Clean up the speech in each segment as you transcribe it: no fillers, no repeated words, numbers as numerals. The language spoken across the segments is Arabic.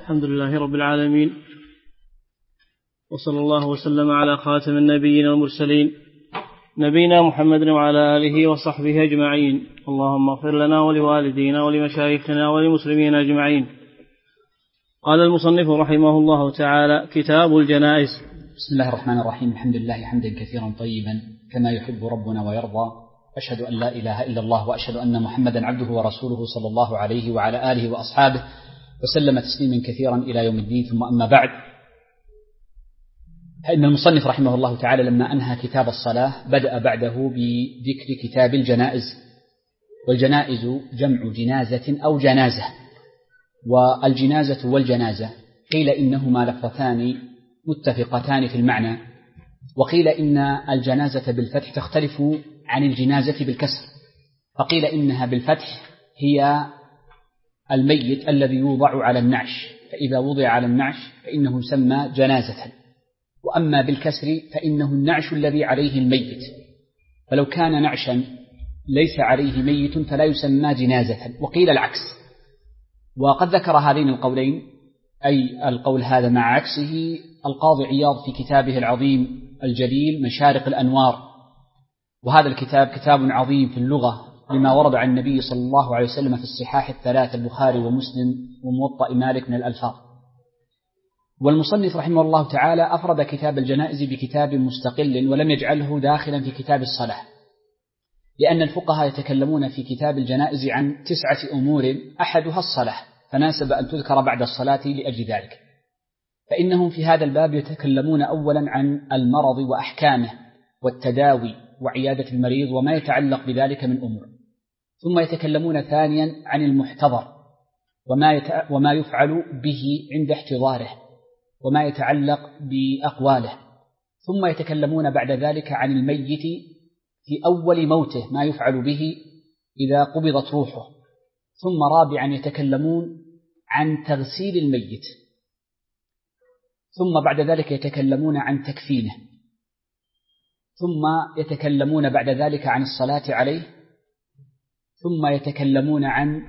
الحمد لله رب العالمين، وصلى الله وسلم على خاتم النبيين والمرسلين نبينا محمد وعلى آله وصحبه أجمعين. اللهم اغفر لنا ولوالدينا ولمشايخنا وللمسلمين أجمعين. قال المصنف رحمه الله تعالى: كتاب الجنائز. بسم الله الرحمن الرحيم. الحمد لله حمدا كثيرا طيبا كما يحب ربنا ويرضى، أشهد أن لا إله إلا الله وأشهد أن محمدا عبده ورسوله صلى الله عليه وعلى آله وأصحابه وسلم تسليما كثيرا إلى يوم الدين. ثم أما بعد، فإن المصنف رحمه الله تعالى لما أنهى كتاب الصلاة بدأ بعده بذكر كتاب الجنائز. والجنائز جمع جنازة أو جنازة، والجنازة والجنازة قيل إنهما لفظتان متفقتان في المعنى، وقيل إن الجنازة بالفتح تختلف عن الجنازة بالكسر، فقيل إنها بالفتح هي الميت الذي يوضع على النعش، فإذا وضع على النعش فإنه يسمى جنازة، وأما بالكسر فإنه النعش الذي عليه الميت، فلو كان نعشا ليس عليه ميت فلا يسمى جنازة. وقيل العكس، وقد ذكر هذين القولين، أي القول هذا مع عكسه، القاضي عياض في كتابه العظيم الجليل مشارق الأنوار. وهذا الكتاب كتاب عظيم في اللغة لما ورد عن النبي صلى الله عليه وسلم في الصحاح الثلاث البخاري ومسلم وموطأ مالك من الألفاظ. والمصنف رحمه الله تعالى أفرد كتاب الجنائز بكتاب مستقل ولم يجعله داخلا في كتاب الصلاة، لأن الفقهاء يتكلمون في كتاب الجنائز عن 9 أمور أحدها الصلاة، فناسب أن تذكر بعد الصلاة لأجل ذلك. فإنهم في هذا الباب يتكلمون أولا عن المرض وأحكامه والتداوي وعيادة المريض وما يتعلق بذلك من أمور، ثم يتكلمون ثانيا عن المحتضر وما يفعل به عند احتضاره وما يتعلق بأقواله، ثم يتكلمون بعد ذلك عن الميت في أول موته ما يفعل به إذا قبضت روحه، ثم رابعا يتكلمون عن تغسيل الميت، ثم بعد ذلك يتكلمون عن تكفينه، ثم يتكلمون بعد ذلك عن الصلاة عليه، ثم يتكلمون عن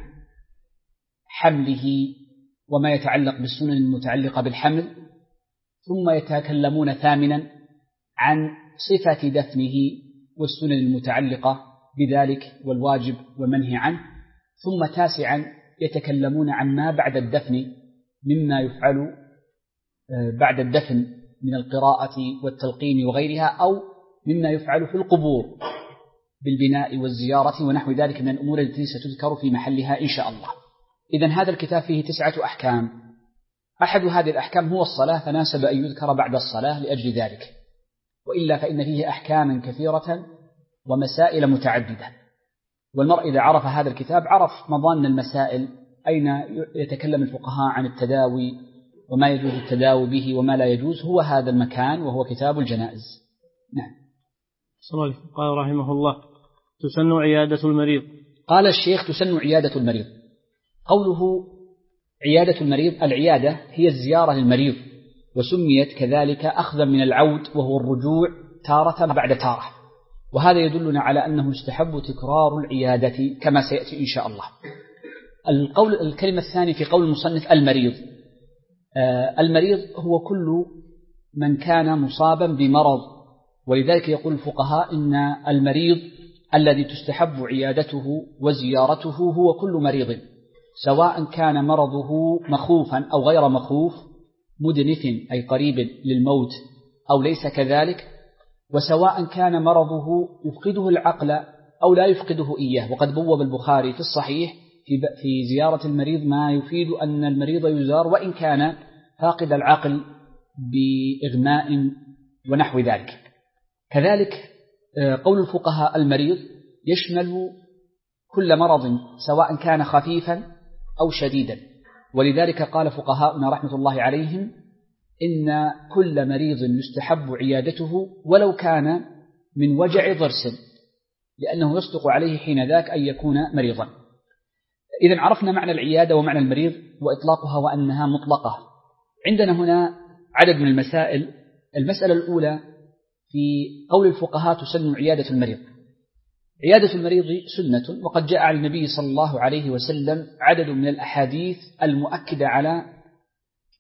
حمله وما يتعلق بالسنن المتعلقة بالحمل، ثم يتكلمون ثامنا عن صفة دفنه والسنن المتعلقة بذلك والواجب والمنهي عنه، ثم تاسعا يتكلمون عن ما بعد الدفن مما يفعل بعد الدفن من القراءة والتلقين وغيرها، أو مما يفعل في القبور بالبناء والزيارة ونحو ذلك من الأمور التي ستذكر في محلها إن شاء الله. إذن هذا الكتاب فيه 9 أحكام، أحد هذه الأحكام هو الصلاة، فناسب أن يذكر بعد الصلاة لأجل ذلك، وإلا فإن فيه أحكاما كثيرة ومسائل متعددة، والمرء إذا عرف هذا الكتاب عرف مضان المسائل، أين يتكلم الفقهاء عن التداوي وما يجوز التداوي به وما لا يجوز، هو هذا المكان وهو كتاب الجنائز. نعم. قال رحمه الله: تسن عيادة المريض. قال الشيخ: تسن عيادة المريض. قوله عيادة المريض، العيادة هي الزيارة للمريض، وسميت كذلك أخذا من العود وهو الرجوع تارة بعد تارة، وهذا يدلنا على أنه يستحب تكرار العيادة كما سيأتي إن شاء الله. الكلمة الثانية في قول المصنف المريض. المريض هو كل من كان مصابا بمرض، ولذلك يقول الفقهاء إن المريض الذي تستحب عيادته وزيارته هو كل مريض، سواء كان مرضه مخوفا أو غير مخوف، مدنف أي قريب للموت أو ليس كذلك، وسواء كان مرضه يفقده العقل أو لا يفقده إياه. وقد بوب البخاري في الصحيح في زيارة المريض ما يفيد أن المريض يزار وإن كان فاقد العقل بإغماء ونحو ذلك. كذلك قول الفقهاء المريض يشمل كل مرض سواء كان خفيفا أو شديدا، ولذلك قال فقهاؤنا رحمة الله عليهم إن كل مريض يستحب عيادته ولو كان من وجع ضرس، لأنه يصدق عليه حين ذاك أن يكون مريضا. إذن عرفنا معنى العيادة ومعنى المريض وإطلاقها وأنها مطلقة. عندنا هنا عدد من المسائل. المسألة الأولى في قول الفقهاء تسن عيادة المريض. عيادة المريض سنة، وقد جاء عن النبي صلى الله عليه وسلم عدد من الأحاديث المؤكدة على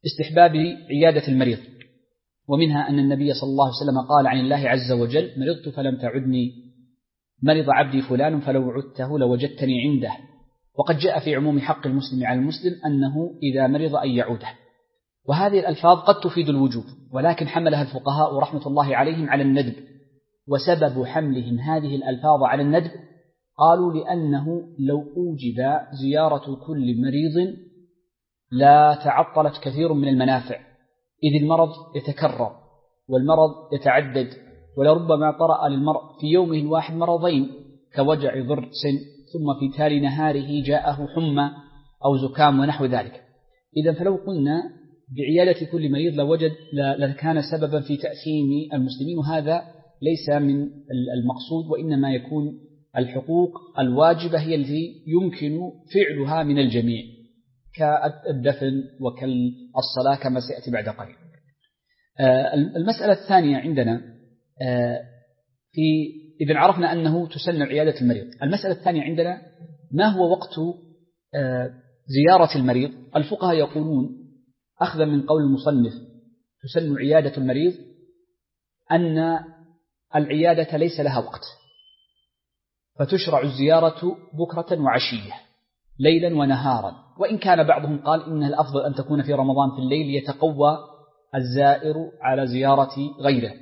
استحباب عيادة المريض، ومنها أن النبي صلى الله عليه وسلم قال عن الله عز وجل: مرضت فلم تعدني، مرض عبدي فلان فلو عدته لوجدتني عنده. وقد جاء في عموم حق المسلم على المسلم أنه إذا مرض أن يعوده. وهذه الألفاظ قد تفيد الوجوب، ولكن حملها الفقهاء رحمة الله عليهم على الندب. وسبب حملهم هذه الألفاظ على الندب قالوا لأنه لو أوجب زيارة كل مريض لا تعطلت كثير من المنافع، إذ المرض يتكرر والمرض يتعدد، ولربما طرأ للمرء في يومه الواحد مرضين كوجع ضرس ثم في تالي نهاره جاءه حمى أو زكام ونحو ذلك. إذا فلو قلنا بعيادة كل مريض لكان سببا في تأثيم المسلمين، وهذا ليس من المقصود، وإنما يكون الحقوق الواجبة هي التي يمكن فعلها من الجميع كالدفن وكالصلاة كما سيأتي بعد قليل. المسألة الثانية عندنا إذن عرفنا أنه تسن عيادة المريض. المسألة الثانية عندنا: ما هو وقت زيارة المريض؟ الفقهاء يقولون أخذا من قول المصنف تسن عيادة المريض أن العيادة ليس لها وقت، فتشرع الزيارة بكرة وعشية ليلا ونهارا، وإن كان بعضهم قال إن الأفضل أن تكون في رمضان في الليل يتقوى الزائر على زيارة غيره.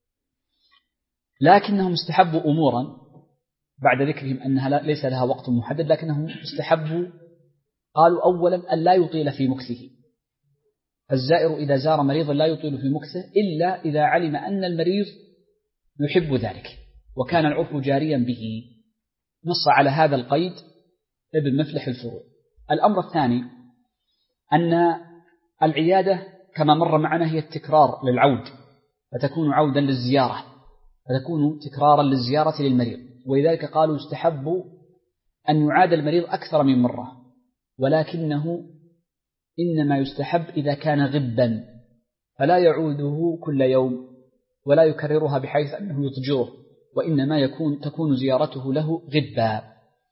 لكنهم استحبوا أمورا بعد ذكرهم أنها ليس لها وقت محدد، لكنهم استحبوا قالوا أولا أن لا يطيل في مكثه. الزائر إذا زار مريضا لا يطيل في مكثه إلا إذا علم أن المريض يحب ذلك وكان العرف جاريا به. نص على هذا القيد ابن مفلح الفروع. الأمر الثاني أن العيادة كما مر معنا هي التكرار للعود، فتكون عودا للزيارة، فتكون تكرارا للزيارة للمريض، ولذلك قالوا يستحب أن يعاد المريض أكثر من مرة، ولكنه إنما يستحب إذا كان غبا، فلا يعوده كل يوم ولا يكررها بحيث أنه يضجره، وإنما تكون زيارته له غبا.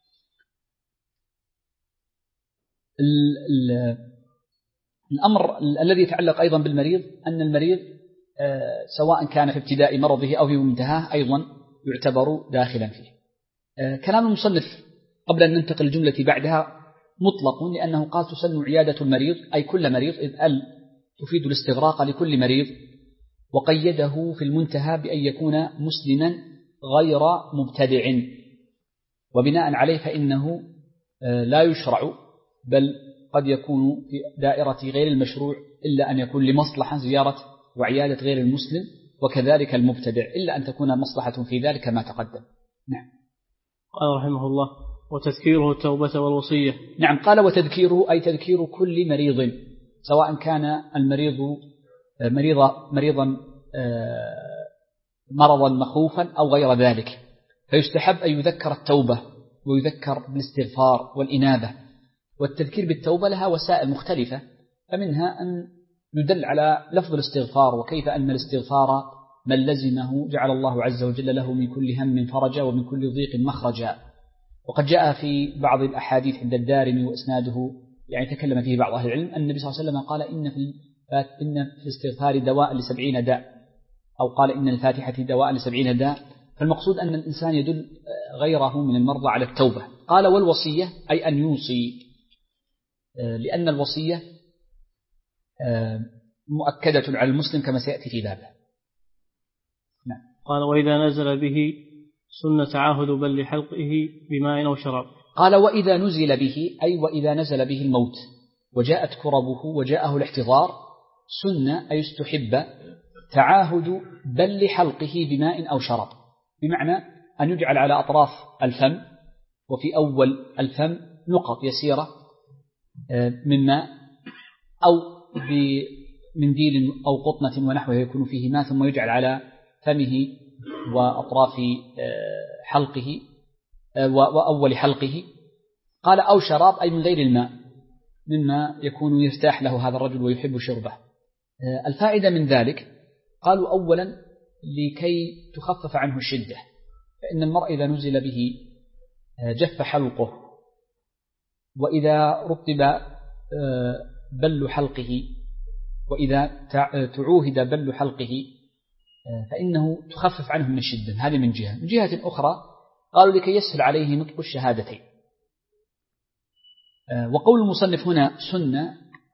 الأمر الذي يتعلق أيضا بالمريض أن المريض سواء كان في ابتداء مرضه أو في منتهاه أيضا يعتبر داخلا فيه. كلام المصنف قبل أن ننتقل الجملة بعدها مطلق، لأنه قال تسن عيادة المريض أي كل مريض، إذ تفيد الاستغراق لكل مريض، وقيده في المنتهى بأن يكون مسلما غير مبتدع، وبناء عليه فإنه لا يشرع، بل قد يكون في دائرة غير المشروع إلا أن يكون لمصلحة زيارة وعيادة غير المسلم، وكذلك المبتدع إلا أن تكون مصلحة في ذلك كما تقدم. نعم. قال رحمه الله: وتذكيره التوبة والوصية. نعم، قال وتذكيره أي تذكير كل مريض، سواء كان المريض مريضا مرضا مخوفا أو غير ذلك، فيستحب أن يذكر التوبة ويذكر بالاستغفار والإنابة. والتذكير بالتوبة لها وسائل مختلفة، فمنها أن يدل على لفظ الاستغفار، وكيف أن الاستغفار من لزمه جعل الله عز وجل له من كل هم فرجا ومن كل ضيق مخرجا. وقد جاء في بعض الأحاديث عند الدارمي وإسناده يعني تكلم فيه بعض أهل العلم أن النبي صلى الله عليه وسلم قال إن في الاستغفار دواء ل70 داء، أو قال إن الفاتحة دواء ل70 داء. فالمقصود أن الإنسان يدل غيره من المرضى على التوبة. قال والوصية أي أن يوصي، لأن الوصية مؤكدة على المسلم كما سيأتي في بابه. نعم. قال وإذا نزل به سنة تعاهد بل لحلقه بماء أو شراب. قال وإذا نزل به أي وإذا نزل به الموت وجاءت كربه وجاءه الاحتضار، سنة أي استحب تعاهد بل لحلقه بماء أو شراب، بمعنى أن يجعل على أطراف الفم وفي أول الفم نقط يسيرة من ماء أو بمنديل أو قطنة ونحوه يكون فيه ماء، ثم يجعل على فمه وأطراف حلقه وأول حلقه. قال أو شراب أي من غير الماء، مما يكون يرتاح له هذا الرجل ويحب شربه. الفائدة من ذلك قالوا أولا لكي تخفف عنه الشدة، فإن المرء إذا نزل به جف حلقه، وإذا رطب بل حلقه وإذا تعوهد بل حلقه فإنه تخفف عنه من الشدة. هذه من جهة. من جهة أخرى قالوا لكي يسهل عليه نطق الشهادتين. وقول المصنف هنا سنة،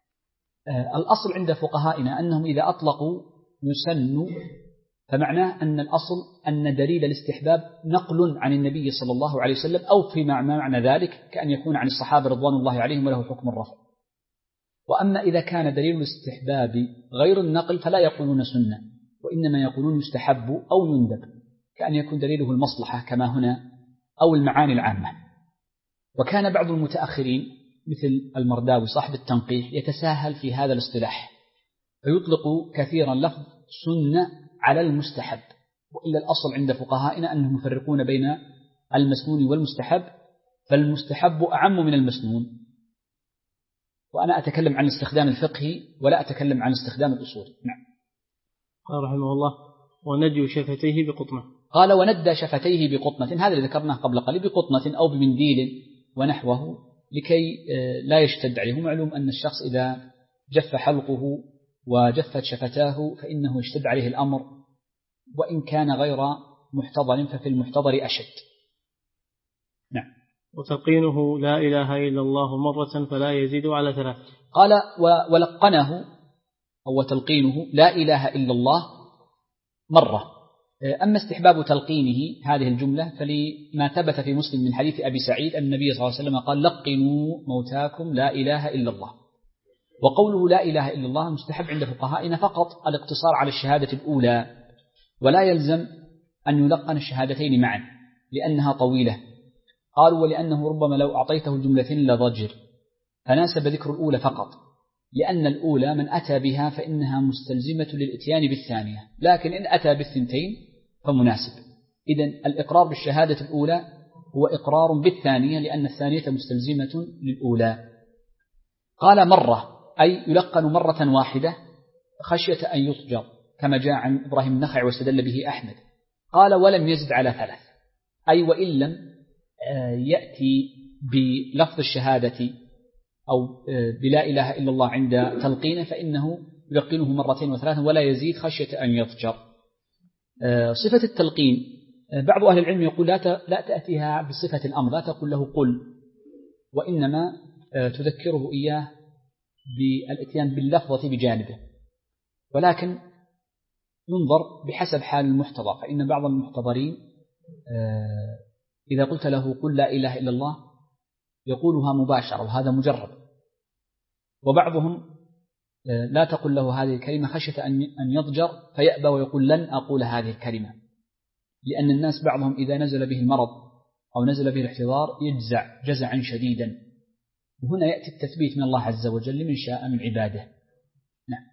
الأصل عند فقهائنا أنهم إذا أطلقوا يسن، فمعناه أن الأصل أن دليل الاستحباب نقل عن النبي صلى الله عليه وسلم، أو في معنى ذلك كأن يكون عن الصحابة رضوان الله عليهم وله حكم الرفع. وأما إذا كان دليل الاستحباب غير النقل فلا يقولون سنة، وإنما يقولون يستحب أو يندب، كأن يكون دليله المصلحة كما هنا أو المعاني العامة. وكان بعض المتأخرين مثل المرداوي صاحب التنقيح يتساهل في هذا الاصطلاح، فيطلق كثيرا لفظ سنة على المستحب، وإلا الأصل عند فقهائنا أنهم يفرقون بين المسنون والمستحب، فالمستحب أعم من المسنون. وأنا أتكلم عن الاستخدام الفقهي ولا أتكلم عن الاستخدام الأصولي. نعم. قال رحمه الله: وندي شفتيه بقطنة. قال: وندى شفتيه بقطنة، هذا اللي ذكرناه قبل قليل، بقطنة أو بمنديل ونحوه لكي لا يشتد عليه. معلوم أن الشخص إذا جف حلقه وجفت شفتاه فإنه يشتد عليه الأمر، وإن كان غير محتضر ففي المحتضر أشد. نعم. وتلقينه لا إله إلا الله مرة فلا يزيد على 3. قال: ولقنه أو تلقينه لا إله إلا الله مرة. أما استحباب تلقينه هذه الجملة فلما ثبت في مسلم من حديث أبي سعيد أن النبي صلى الله عليه وسلم قال: لقنوا موتاكم لا إله إلا الله. وقوله لا إله إلا الله مستحب عند فقهائنا فقط الاقتصار على الشهادة الأولى، ولا يلزم أن يلقن الشهادتين معا لأنها طويلة. قالوا: ولأنه ربما لو أعطيته الجملتين لضجر، فناسب ذكر الأولى فقط، لأن الأولى من أتى بها فإنها مستلزمة للإتيان بالثانية، لكن إن أتى بالثنتين فمناسب. إذن الإقرار بالشهادة الأولى هو إقرار بالثانية، لأن الثانية مستلزمة للأولى. قال: مرة أي يلقن مرة واحدة خشية أن يضجر، كما جاء عن إبراهيم النخعي واستدل به أحمد. قال: ولم يزد على 3، أي وإن لم يأتي بلفظ الشهادة أو بلا إله إلا الله عند تلقينه فإنه يلقنه 2 و3 ولا يزيد خشية أن يضجر. صفة التلقين بعض أهل العلم يقول لا تأتيها بصفة الأمر، لا تقول له قل، وإنما تذكره إياه بالإتيان باللفظة بجانبه، ولكن ينظر بحسب حال المحتضر، فإن بعض المحتضرين إذا قلت له قل لا إله إلا الله يقولها مباشرة وهذا مجرب، وبعضهم لا تقل له هذه الكلمة خشية أن يضجر فيأبى ويقول لن أقول هذه الكلمة، لأن الناس بعضهم إذا نزل به المرض أو نزل به الاحتضار يجزع جزعا شديدا، وهنا يأتي التثبيت من الله عز وجل لمن شاء من عباده. نعم.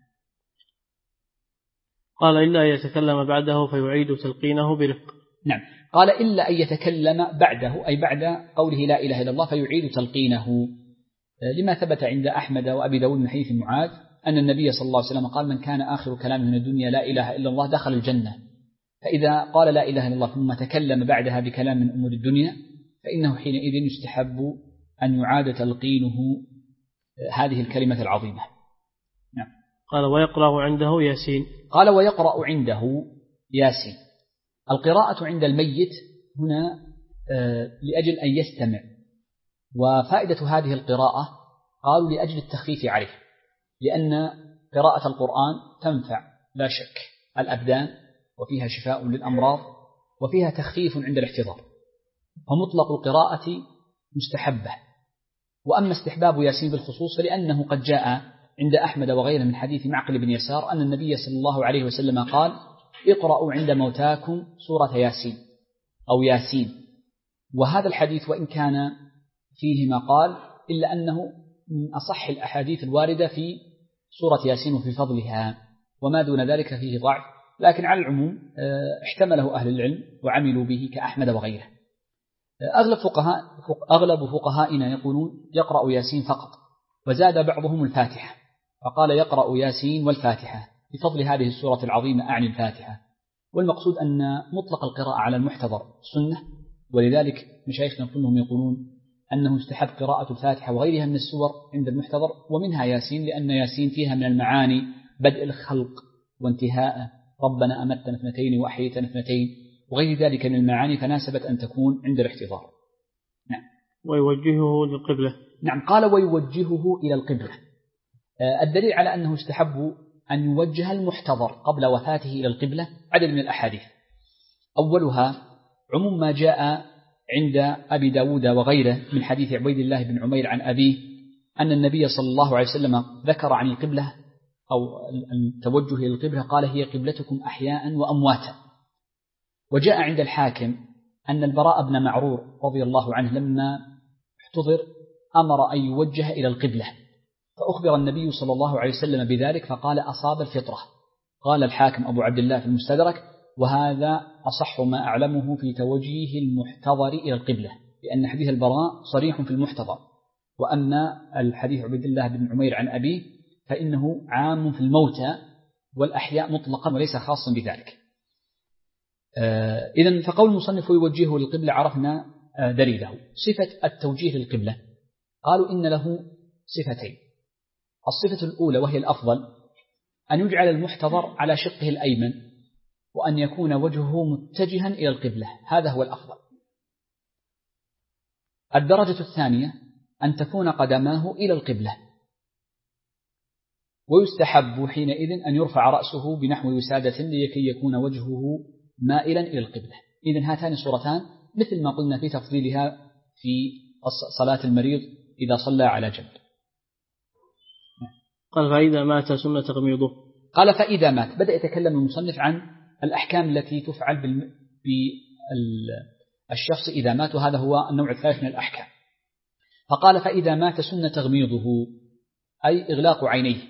قال: إلا أن يتكلم بعده فيعيد تلقينه برفق. نعم. قال: إلا أن يتكلم بعده، أي بعد قوله لا إله إلا الله فيعيد تلقينه، لما ثبت عند أحمد وأبي داود من حديث معاذ أن النبي صلى الله عليه وسلم قال: من كان آخر كلامه من الدنيا لا إله إلا الله دخل الجنة. فإذا قال لا إله إلا الله ثم تكلم بعدها بكلام من أمور الدنيا فإنه حينئذ يستحب أن يعاد تلقينه هذه الكلمة العظيمة. نعم. قال: ويقرأ عنده ياسين. قال: ويقرأ عنده ياسين. القراءة عند الميت هنا لأجل أن يستمع، وفائدة هذه القراءة قالوا لأجل التخفيف عليه، لأن قراءة القرآن تنفع لا شك الأبدان، وفيها شفاء للأمراض، وفيها تخفيف عند الاحتضار، فمطلق القراءة مستحبة. وأما استحباب ياسين بالخصوص فلأنه قد جاء عند أحمد وغيره من حديث معقل بن يسار أن النبي صلى الله عليه وسلم قال: اقرأوا عند موتاكم سورة ياسين أو ياسين. وهذا الحديث وإن كان فيه ما قال إلا أنه من أصح الأحاديث الواردة في سورة ياسين وفي فضلها، وما دون ذلك فيه ضعف، لكن على العموم احتمله أهل العلم وعملوا به كأحمد وغيره. أغلب فقهائنا يقولون يقرأ ياسين فقط، وزاد بعضهم الفاتحة فقال يقرأ ياسين والفاتحة بفضل هذه السورة العظيمة أعني الفاتحة. والمقصود أن مطلق القراءة على المحتضر سنة، ولذلك مشايخنا كلهم يقولون أنه يستحب قراءة الفاتحة وغيرها من السور عند المحتضر، ومنها ياسين، لأن ياسين فيها من المعاني بدء الخلق وانتهاءه، ربنا أمتنا اثنتين وأحييتنا اثنتين، وغير ذلك من المعاني، فناسبت أن تكون عند الاحتضار. نعم. ويوجهه للقبلة. نعم، قال ويوجهه إلى القبلة. الدليل على أنه استحب أن يوجه المحتضر قبل وفاته إلى القبلة عدد من الأحاديث. أولها عموم ما جاء عند أبي داود وغيره من حديث عبيد الله بن عمير عن أبيه أن النبي صلى الله عليه وسلم ذكر عن القبلة أو التوجه إلى القبلة، قال هي قبلتكم أحياء وأمواتا. وجاء عند الحاكم أن البراء بن معرور رضي الله عنه لما احتضر أمر أن يوجه إلى القبلة، فأخبر النبي صلى الله عليه وسلم بذلك فقال أصاب الفطرة. قال الحاكم أبو عبد الله في المستدرك وهذا أصح ما أعلمه في توجيه المحتضر إلى القبلة، لأن حديث البراء صريح في المحتضر، وأما الحديث عبد الله بن عمير عن أبيه فإنه عام في الموتى والأحياء مطلقا وليس خاصا بذلك. إذن فقول المصنف يوجهه للقبلة عرفنا دليله. صفة التوجيه للقبلة قالوا إن له صفتين. الصفة الأولى وهي الأفضل أن يجعل المحتضر على شقه الأيمن وأن يكون وجهه متجها إلى القبلة، هذا هو الأفضل. الدرجة الثانية أن تكون قدماه إلى القبلة، ويستحب حينئذ أن يرفع رأسه بنحو وسادة لكي يكون وجهه مائلا إلى القبلة. إذن هاتان صورتان مثل ما قلنا في تفضيلها في صلاة المريض إذا صلى على جنب. قال فإذا مات سنة تغميضه. قال فإذا مات، بدأ يتكلم المصنف عن الأحكام التي تفعل بالشخص إذا مات، وهذا هو النوع الثالث من الأحكام. فقال فإذا مات سنة تغميضه أي إغلاق عينيه.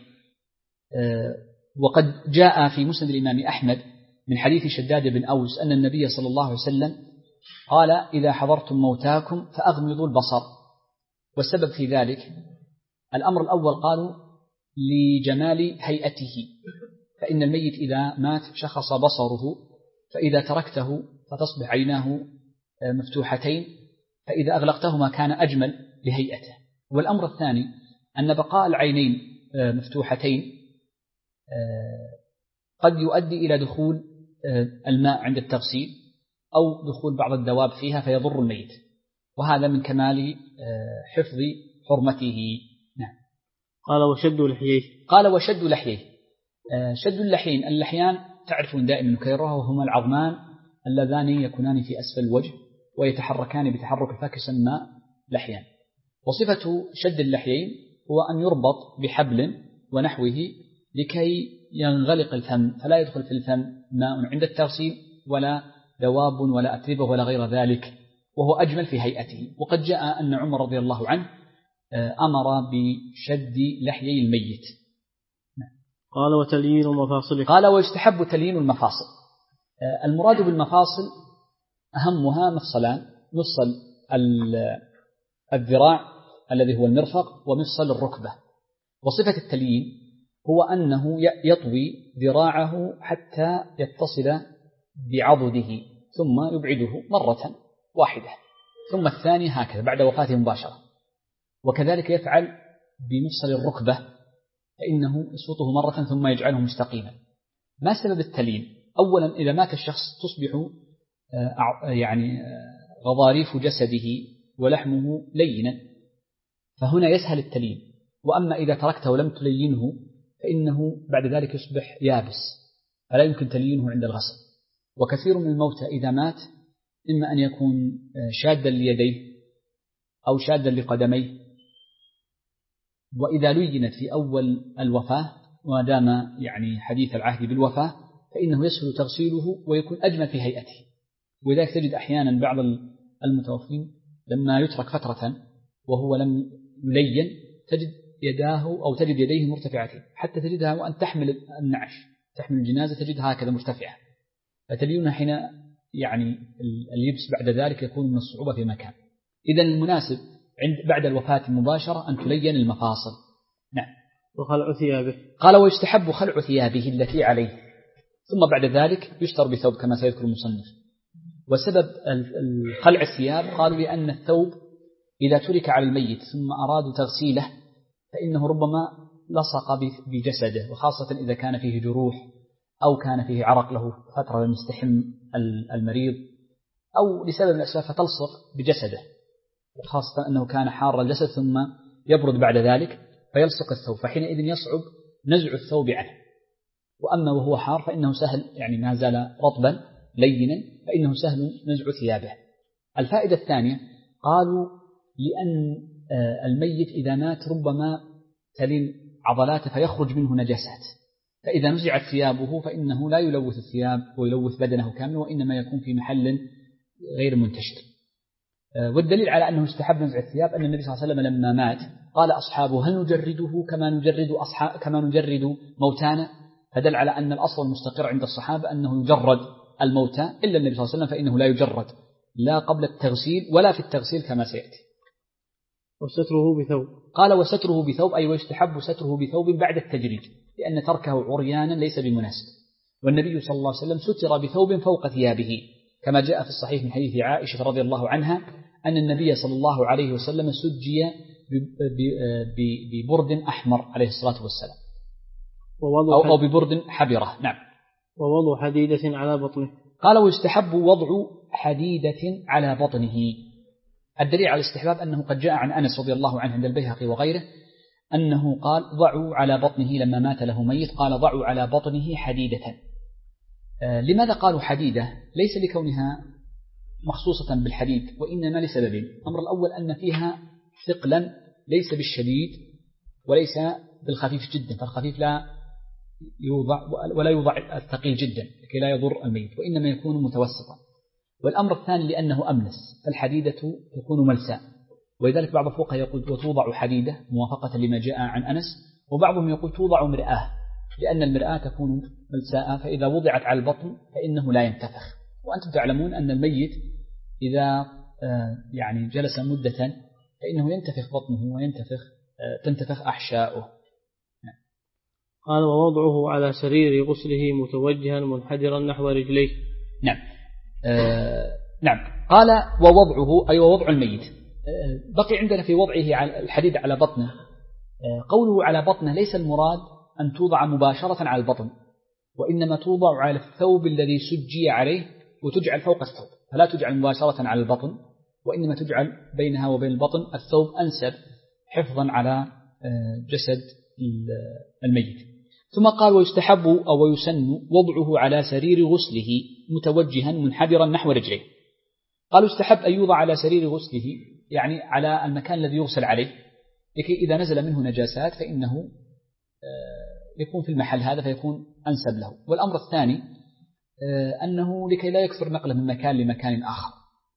وقد جاء في مسند الإمام أحمد من حديث شداد بن أوس أن النبي صلى الله عليه وسلم قال إذا حضرتم موتاكم فأغمضوا البصر. والسبب في ذلك الأمر الأول قالوا لجمال هيئته، فإن الميت إذا مات شخص بصره، فإذا تركته فتصبح عيناه مفتوحتين، فإذا أغلقتهما كان أجمل لهيئته. والأمر الثاني أن بقاء العينين مفتوحتين قد يؤدي إلى دخول الماء عند التغسيل أو دخول بعض الدواب فيها فيضر الميت، وهذا من كمال حفظ حرمته. نعم. قال وشد لحييه. قال وشد لحييه. شد اللحيين، اللحيان تعرفون دائما نكررها، وهما العظمان اللذان يكونان في أسفل الوجه ويتحركان بتحرك الفك يسمى لحيان. وصفة شد اللحيين هو أن يربط بحبل ونحوه لكي ينغلق الفم، فلا يدخل في الفم ماء عند التغسيل ولا دواب ولا أتربة ولا غير ذلك، وهو أجمل في هيئته. وقد جاء أن عمر رضي الله عنه أمر بشد لحيي الميت. قال وتليين المفاصل. قال ويستحب تليين المفاصل. المراد بالمفاصل أهمها مفصلان: مفصل الذراع الذي هو المرفق، ومفصل الركبة. وصفة التليين هو أنه يطوي ذراعه حتى يتصل بعضده ثم يبعده مرة واحدة، ثم الثانية هكذا بعد وفاته مباشرة. وكذلك يفعل بمفصل الركبة، فإنه يسوطه مرة ثم يجعله مستقيما. ما سبب التليين؟ أولا إذا مات الشخص تصبح غضاريف جسده ولحمه لينا، فهنا يسهل التليين. وأما إذا تركته ولم تلينه فإنه بعد ذلك يصبح يابس، فلا يمكن تليينه عند الغسل. وكثير من الموتى إذا مات إما أن يكون شادا ليديه أو شادا لقدميه، وإذا لينت في أول الوفاة ودام حديث العهد بالوفاة فإنه يسهل تغسيله ويكون أجمل في هيئته. ولذلك تجد أحيانا بعض المتوفين لما يترك فترة وهو لم يلين تجد يداه أو تجد يديه مرتفعتين، حتى تجدها وأن تحمل النعش، تحمل الجنازة تجدها هكذا مرتفعة، فتلينها حين اللبس بعد ذلك يكون من الصعوبة في مكان. إذن المناسب بعد الوفاة مباشرة أن تلين المفاصل. نعم. وخلع ثيابه. قال ويستحب خلع ثيابه التي عليه، ثم بعد ذلك يستر بثوب كما سيذكر المصنف. وسبب خلع الثياب قالوا لأن الثوب إذا ترك على الميت ثم أرادوا تغسيله فإنه ربما لصق بجسده، وخاصة إذا كان فيه جروح أو كان فيه عرق له فترة لم يستحم المريض أو لسبب من الأسباب فتلصق بجسده، وخاصة أنه كان حار الجسد ثم يبرد بعد ذلك فيلصق الثوب، فحينئذ يصعب نزع الثوب عنه. وأما وهو حار فإنه سهل، يعني ما زال رطبا لينا فإنه سهل نزع ثيابه. الفائدة الثانية قالوا لأن الميت إذا مات ربما تلين عضلاته فيخرج منه نجاسات، فإذا نزعت ثيابه فإنه لا يلوث الثياب ويلوث بدنه كاملا، وإنما يكون في محل غير منتشر. والدليل على أنه استحب نزع الثياب أن النبي صلى الله عليه وسلم لما مات قال أصحابه هل نجرده كما نجرد موتانا، فدل على أن الأصل المستقر عند الصحابة أنه يجرد الموتى، إلا النبي صلى الله عليه وسلم فإنه لا يجرد لا قبل التغسيل ولا في التغسيل كما سيأتي. وستره بثوب، قال وستره بثوب أي ويستحب ستره بثوب بعد التجريد، لأن تركه عريانا ليس بمناسب، والنبي صلى الله عليه وسلم ستر بثوب فوق ثيابه كما جاء في الصحيح من حديث عائشة رضي الله عنها أن النبي صلى الله عليه وسلم سجي ببرد أحمر عليه الصلاة والسلام أو ببرد حبرة. نعم. ووضع حديدة على بطنه. قال ويستحب وضع حديدة على بطنه. الدليل على الاستحباب أنه قد جاء عن أنس رضي الله عنه عند البيهقي وغيره أنه قال ضعوا على بطنه لما مات له ميت، قال ضعوا على بطنه حديدة. لماذا قالوا حديدة؟ ليس لكونها مخصوصة بالحديد، وإنما لسببين. الأمر الأول أن فيها ثقلا ليس بالشديد وليس بالخفيف جدا، فالخفيف لا يوضع ولا يوضع الثقيل جدا لكي لا يضر الميت، وإنما يكون متوسطا. والأمر الثاني لأنه أملس، فالحديدة تكون ملساء، ولذلك بعض الفقهاء يقول وتوضع حديدة موافقة لما جاء عن أنس، وبعضهم يقول توضع مرآة لأن المرآة تكون ملساء، فإذا وضعت على البطن فإنه لا ينتفخ. وأنتم تعلمون أن الميت إذا يعني جلس مدة فإنه ينتفخ بطنه تنتفخ أحشاؤه. قال ووضعه على سرير غسله متوجها منحدرا نحو رجليه. نعم. نعم. قال ووضعه أي ووضع الميت. بقي عندنا في وضعه على الحديد على بطنه، قوله على بطنه ليس المراد أن توضع مباشرة على البطن، وإنما توضع على الثوب الذي سجي عليه وتجعل فوق الثوب، فلا تجعل مباشرة على البطن، وإنما تجعل بينها وبين البطن الثوب أنسب حفظا على جسد الميت. ثم قال ويستحب أو ويسن وضعه على سرير غسله متوجها منحدرا نحو رجليه. قالوا يستحب أن يوضع على سرير غسله يعني على المكان الذي يغسل عليه، لكي إذا نزل منه نجاسات فإنه يكون في المحل هذا فيكون أنسب له. والأمر الثاني أنه لكي لا يكثر نقله من مكان لمكان آخر.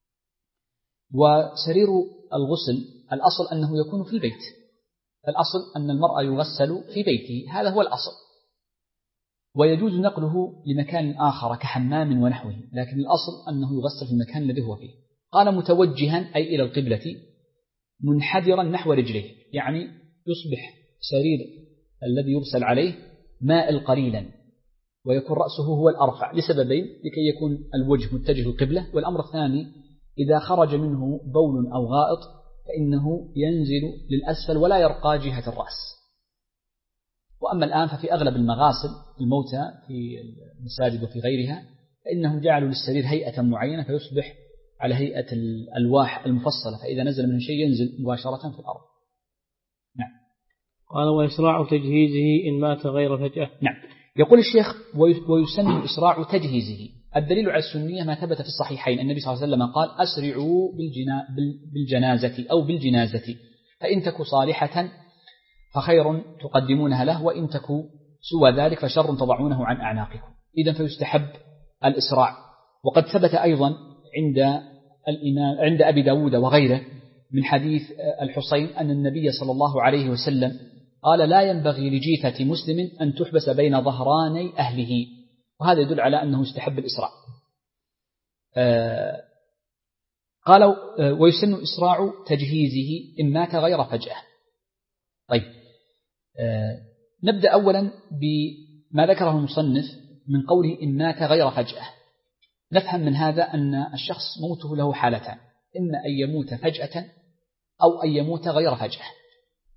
وسرير الغسل الأصل أنه يكون في البيت، الأصل أن المرأة يغسل في بيته، هذا هو الأصل، ويجوز نقله لمكان آخر كحمام ونحوه، لكن الأصل أنه يغسل في المكان الذي هو فيه. قال متوجها أي إلى القبلة منحدرا نحو رجليه، يعني يصبح سرير الذي يغسل عليه مائل قليلا، ويكون رأسه هو الأرفع لسببين: لكي يكون الوجه متجه القبلة، والأمر الثاني إذا خرج منه بول أو غائط فإنه ينزل للأسفل ولا يرقى جهة الرأس. وأما الآن ففي أغلب المغاسل الموتى في المساجد وفي غيرها فإنهم جعلوا للسرير هيئة معينة فيصبح على هيئة الألواح المفصلة، فإذا نزل منه شيء ينزل مباشرة في الأرض. نعم. قال وإسراع تجهيزه إن مات غير فجأة. نعم. يقول الشيخ ويسن إسراع تجهيزه. الدليل على السنية ما ثبت في الصحيحين، النبي صلى الله عليه وسلم قال أسرعوا بالجنازة أو بالجنازة، فإن تكو صالحة فخير تقدمونها له، وإن تكو سوى ذلك فشر تضعونه عن أعناقكم. إذن فيستحب الإسراع. وقد ثبت أيضا عند أبي داود وغيره من حديث الحسين أن النبي صلى الله عليه وسلم قال لا ينبغي لجيفة مسلم أن تحبس بين ظهراني أهله، وهذا يدل على أنه يستحب الإسراع. قال ويسن إسراع تجهيزه إن مات غير فجأة. طيب، نبدأ أولا بما ذكره المصنف من قوله إن مات غير فجأة. نفهم من هذا أن الشخص موته له حالتان: إما أن يموت فجأة أو أن يموت غير فجأة.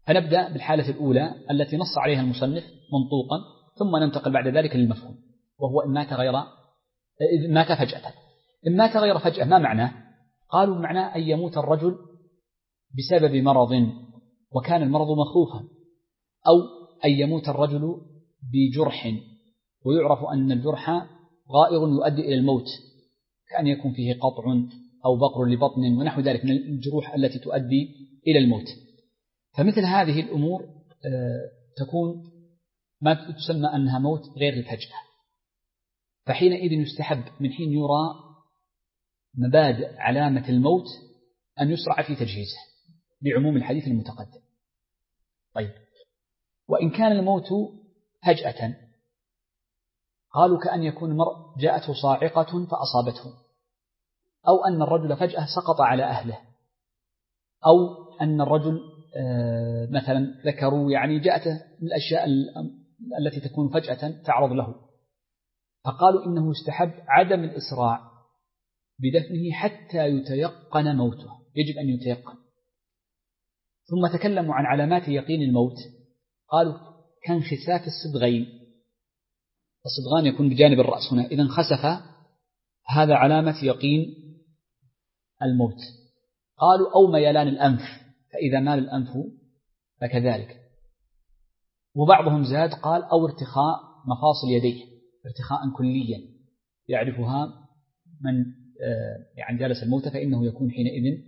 فنبدأ بالحالة الأولى التي نص عليها المصنف منطوقا، ثم ننتقل بعد ذلك للمفهوم، وهو إن مات فجأة. إن مات غير فجأة ما معناه؟ قالوا معناه أن يموت الرجل بسبب مرض وكان المرض مخوفا، أو أن يموت الرجل بجرح ويعرف أن الجرح غائر يؤدي إلى الموت، كأن يكون فيه قطع أو بقر لبطن ونحو ذلك من الجروح التي تؤدي إلى الموت. فمثل هذه الأمور تكون ما تسمى أنها موت غير الفجأة، فحينئذ يستحب من حين يرى مبادئ علامة الموت أن يسرع في تجهيزه لعموم الحديث المتقدم. طيب، وإن كان الموت فجأة قالوا كأن يكون المرء جاءته صاعقة فأصابته، أو أن الرجل فجأة سقط على أهله، أو أن الرجل مثلا ذكروا يعني جاءته الأشياء التي تكون فجأة تعرض له، فقالوا إنه يستحب عدم الإسراع بدفنه حتى يتيقن موته، يجب أن يتيقن. ثم تكلموا عن علامات يقين الموت، قالوا كانخساف الصدغين، الصدغان يكون بجانب الرأس هنا، إذا انخسف هذا علامة يقين الموت. قالوا أو ميلان الأنف، فإذا مال الأنف فكذلك. وبعضهم زاد قال أو ارتخاء مفاصل يديه ارتخاء كليا يعرفها من يعني جالس الموت، فإنه يكون حينئذ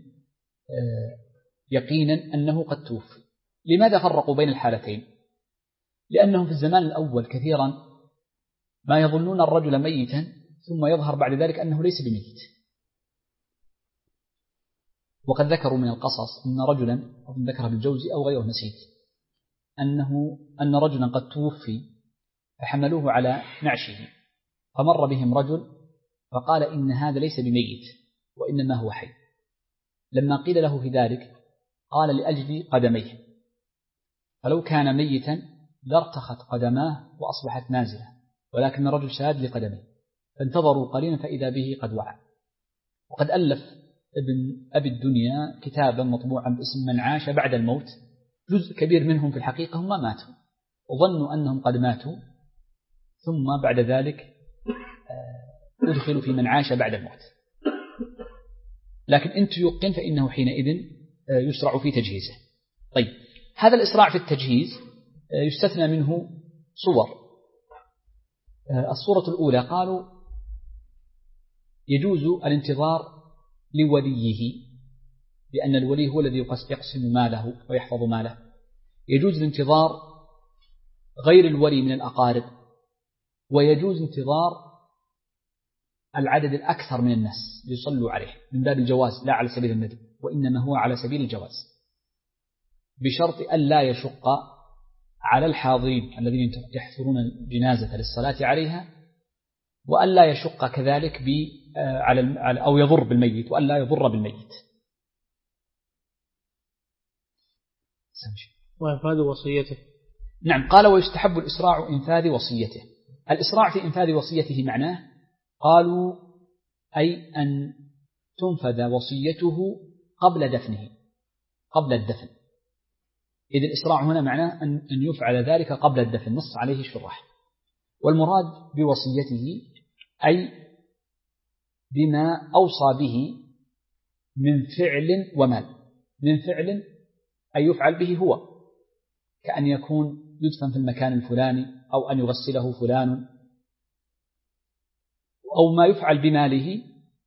يقينا أنه قد توفي. لماذا فرقوا بين الحالتين؟ لأنهم في الزمان الأول كثيرا ما يظنون الرجل ميتا ثم يظهر بعد ذلك أنه ليس بميت. وقد ذكروا من القصص أن رجلا، ذكر ابن الجوزي أو غيره نسيت، أن رجلا قد توفي فحملوه على نعشه، فمر بهم رجل فقال إن هذا ليس بميت وإنما هو حي. لما قيل له في ذلك قال لأجل قدميه، فلو كان ميتا لارتخت قدماه وأصبحت نازلة، ولكن الرجل شاد لقدميه، فانتظروا قليلا فإذا به قد وعى. وقد ألف ابن أبي الدنيا كتابا مطبوعا باسم من عاش بعد الموت، جزء كبير منهم في الحقيقة هم ما ماتوا وظنوا أنهم قد ماتوا، ثم بعد ذلك أدخلوا في من عاش بعد الموت. لكن إن تيقن فإنه حينئذ يسرع في تجهيزه. طيب، هذا الإسراع في التجهيز يستثنى منه صور. الصورة الأولى قالوا يجوز الانتظار لوليه، لأن الولي هو الذي يقسم ماله ويحفظ ماله. يجوز الانتظار غير الولي من الأقارب، ويجوز انتظار العدد الأكثر من الناس ليصلوا عليه من باب الجواز لا على سبيل الندب، وإنما هو على سبيل الجواز، بشرط أن لا يشق على الحاضرين الذين يحضرون الجنازة للصلاة عليها، وأن لا يشق كذلك أو يضر بالميت، وأن لا يضر بالميت. وإنفاذ وصيته. نعم، قال ويستحب الإسراع إنفاذ وصيته. الإسراع في إنفاذ وصيته معناه قالوا أي أن تنفذ وصيته قبل دفنه، قبل الدفن. إذ الإسراع هنا معناه أن يفعل ذلك قبل الدفن، نص عليه الشراح. والمراد بوصيته أي بما أوصى به من فعل ومال. من فعل أي يفعل به هو، كأن يكون يدفن في المكان الفلاني، أو أن يغسله فلان، أو ما يفعل بماله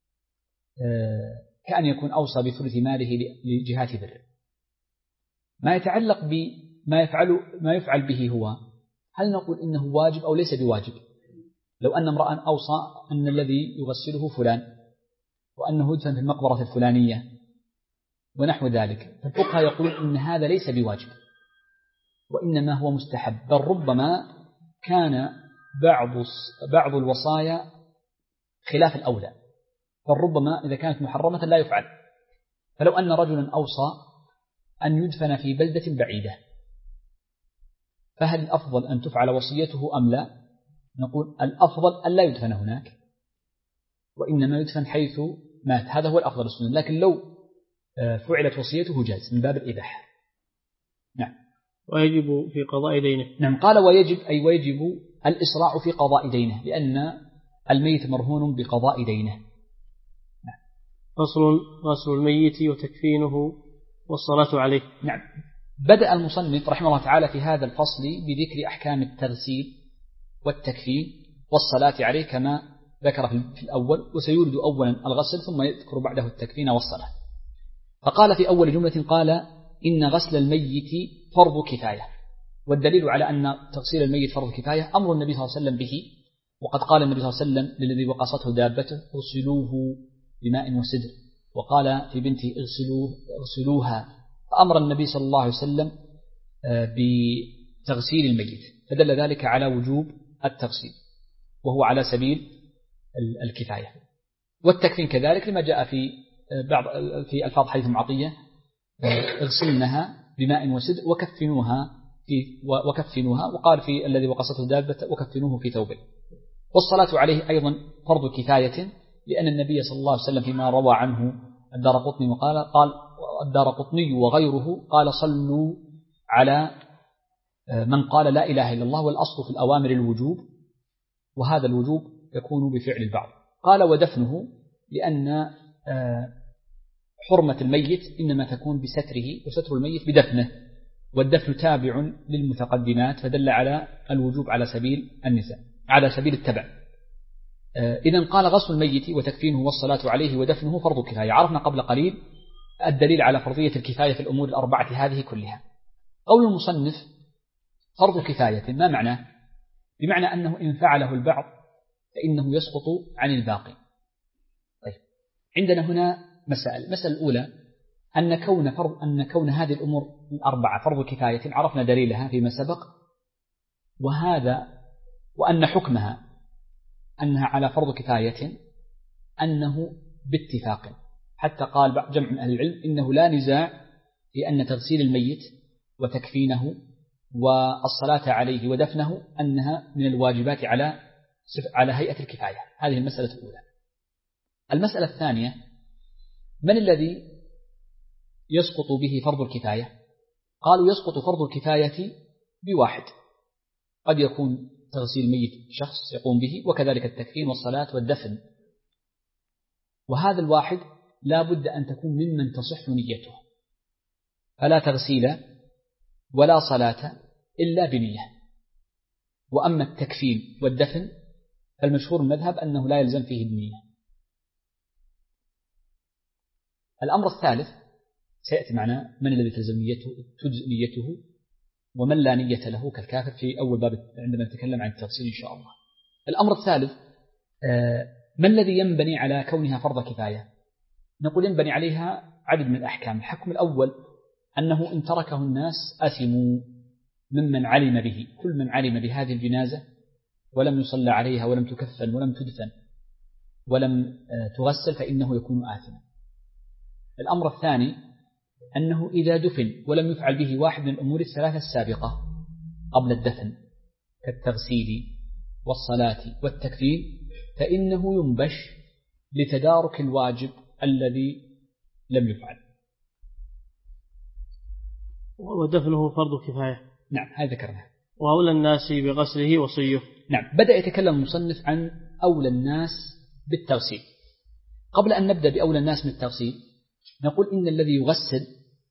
كأن يكون أوصى بثلث ماله لجهات بره. ما يتعلق بما يفعل به هو، هل نقول إنه واجب أو ليس بواجب؟ لو أن امرأ أوصى أن الذي يغسله فلان، وأنه يدفن في المقبرة الفلانية ونحو ذلك، فالفقهاء يقول إن هذا ليس بواجب، وإنما هو مستحب، بل ربما كان بعض الوصايا خلاف الأولى، فربما إذا كانت محرمة لا يفعل. فلو أن رجلا أوصى أن يدفن في بلدة بعيدة، فهل الأفضل أن تفعل وصيته أم لا؟ نقول الأفضل أن لا يدفن هناك، وإنما يدفن حيث مات، هذا هو الأفضل السنة. لكن لو فعلت وصيته جاز من باب الإباحة. نعم. ويجب في قضاء دينه. نعم، قال ويجب الإسراع في قضاء دينه، لأن الميت مرهون بقضاء دينه. نعم. فصل غسل الميت وتكفينه والصلاة عليه. نعم، بدأ المصنف رحمه الله تعالى في هذا الفصل بذكر أحكام التغسيل والتكفين والصلاة عليه كما ذكر في الأول، وسيورد أولا الغسل ثم يذكر بعده التكفين والصلاة. فقال في أول جملة قال إن غسل الميت فرض كفاية، والدليل على أن تغسيل الميت فرض كفاية أمر النبي صلى الله عليه وسلم به، وقد قال النبي صلى الله عليه وسلم للذي وقصته دابته اغسلوه بماء وسدر، وقال في بنته اغسلوها، فأمر النبي صلى الله عليه وسلم بتغسيل الميت، فدل ذلك على وجوب التغسيل وهو على سبيل الكفاية. والتكفين كذلك لما جاء في ألفاظ حديث عطية اغسلنها بماء وسدر وكفنوها، وقال في الذي وقصته دابة وكفنوه في ثوبه. والصلاة عليه أيضا فرض كفاية، لأن النبي صلى الله عليه وسلم فيما روى عنه الدارقطني قال الدارقطني وغيره قال صلوا على من قال لا إله إلا الله، والأصل في الأوامر الوجوب، وهذا الوجوب يكون بفعل البعض. قال ودفنه، لأن حرمة الميت إنما تكون بستره، وستر الميت بدفنه، والدفن تابع للمتقدمات، فدل على الوجوب على سبيل التبع. إذن قال غسل الميت وتكفينه والصلاة عليه ودفنه فرض كفاية. عرفنا قبل قليل الدليل على فرضية الكفاية في الأمور الأربعة هذه كلها. قول المصنف فرض كفاية ما معناه؟ بمعنى أنه إن فعله البعض فإنه يسقط عن الباقي. طيب، عندنا هنا مسائل. المسألة الأولى أن كون هذه الأمور الأربعة فرض كفاية عرفنا دليلها فيما سبق، وأن حكمها أنها على فرض كفاية أنه باتفاق، حتى قال جمع من أهل العلم إنه لا نزاع في أن تغسيل الميت وتكفينه والصلاة عليه ودفنه أنها من الواجبات على هيئة الكفاية. هذه المسألة الأولى. المسألة الثانية، من الذي يسقط به فرض الكفاية؟ قالوا يسقط فرض الكفاية بواحد، قد يكون تغسيل ميت شخص يقوم به، وكذلك التكفين والصلاة والدفن، وهذا الواحد لا بد أن تكون ممن تصح نيته، فلا تغسيل ولا صلاة إلا بنية. وأما التكفين والدفن فالمشهور المذهب أنه لا يلزم فيه النية. الأمر الثالث سيأتي معنا من الذي تجزئ نيته ومن لا نية له كالكافر في أول باب عندما نتكلم عن التغسيل إن شاء الله. الأمر الثالث ما الذي ينبني على كونها فرض كفاية؟ نقول ينبني عليها عدد من الأحكام. الحكم الأول أنه إن تركه الناس أثموا، ممن علم به، كل من علم بهذه الجنازة ولم يصلى عليها ولم تكفن ولم تدفن ولم تغسل فإنه يكون آثما. الأمر الثاني أنه إذا دفن ولم يفعل به واحد من الأمور الثلاثة السابقة قبل الدفن كالتغسيل والصلاة والتكفين فإنه ينبش لتدارك الواجب الذي لم يفعل. ودفنه فرض كفاية. نعم، هذا ذكرناه. وأولى الناس بغسله وصيه. نعم، بدأ يتكلم المصنف عن أولى الناس بالتغسيل. قبل أن نبدأ بأولى الناس من التغسيل نقول إن الذي يغسل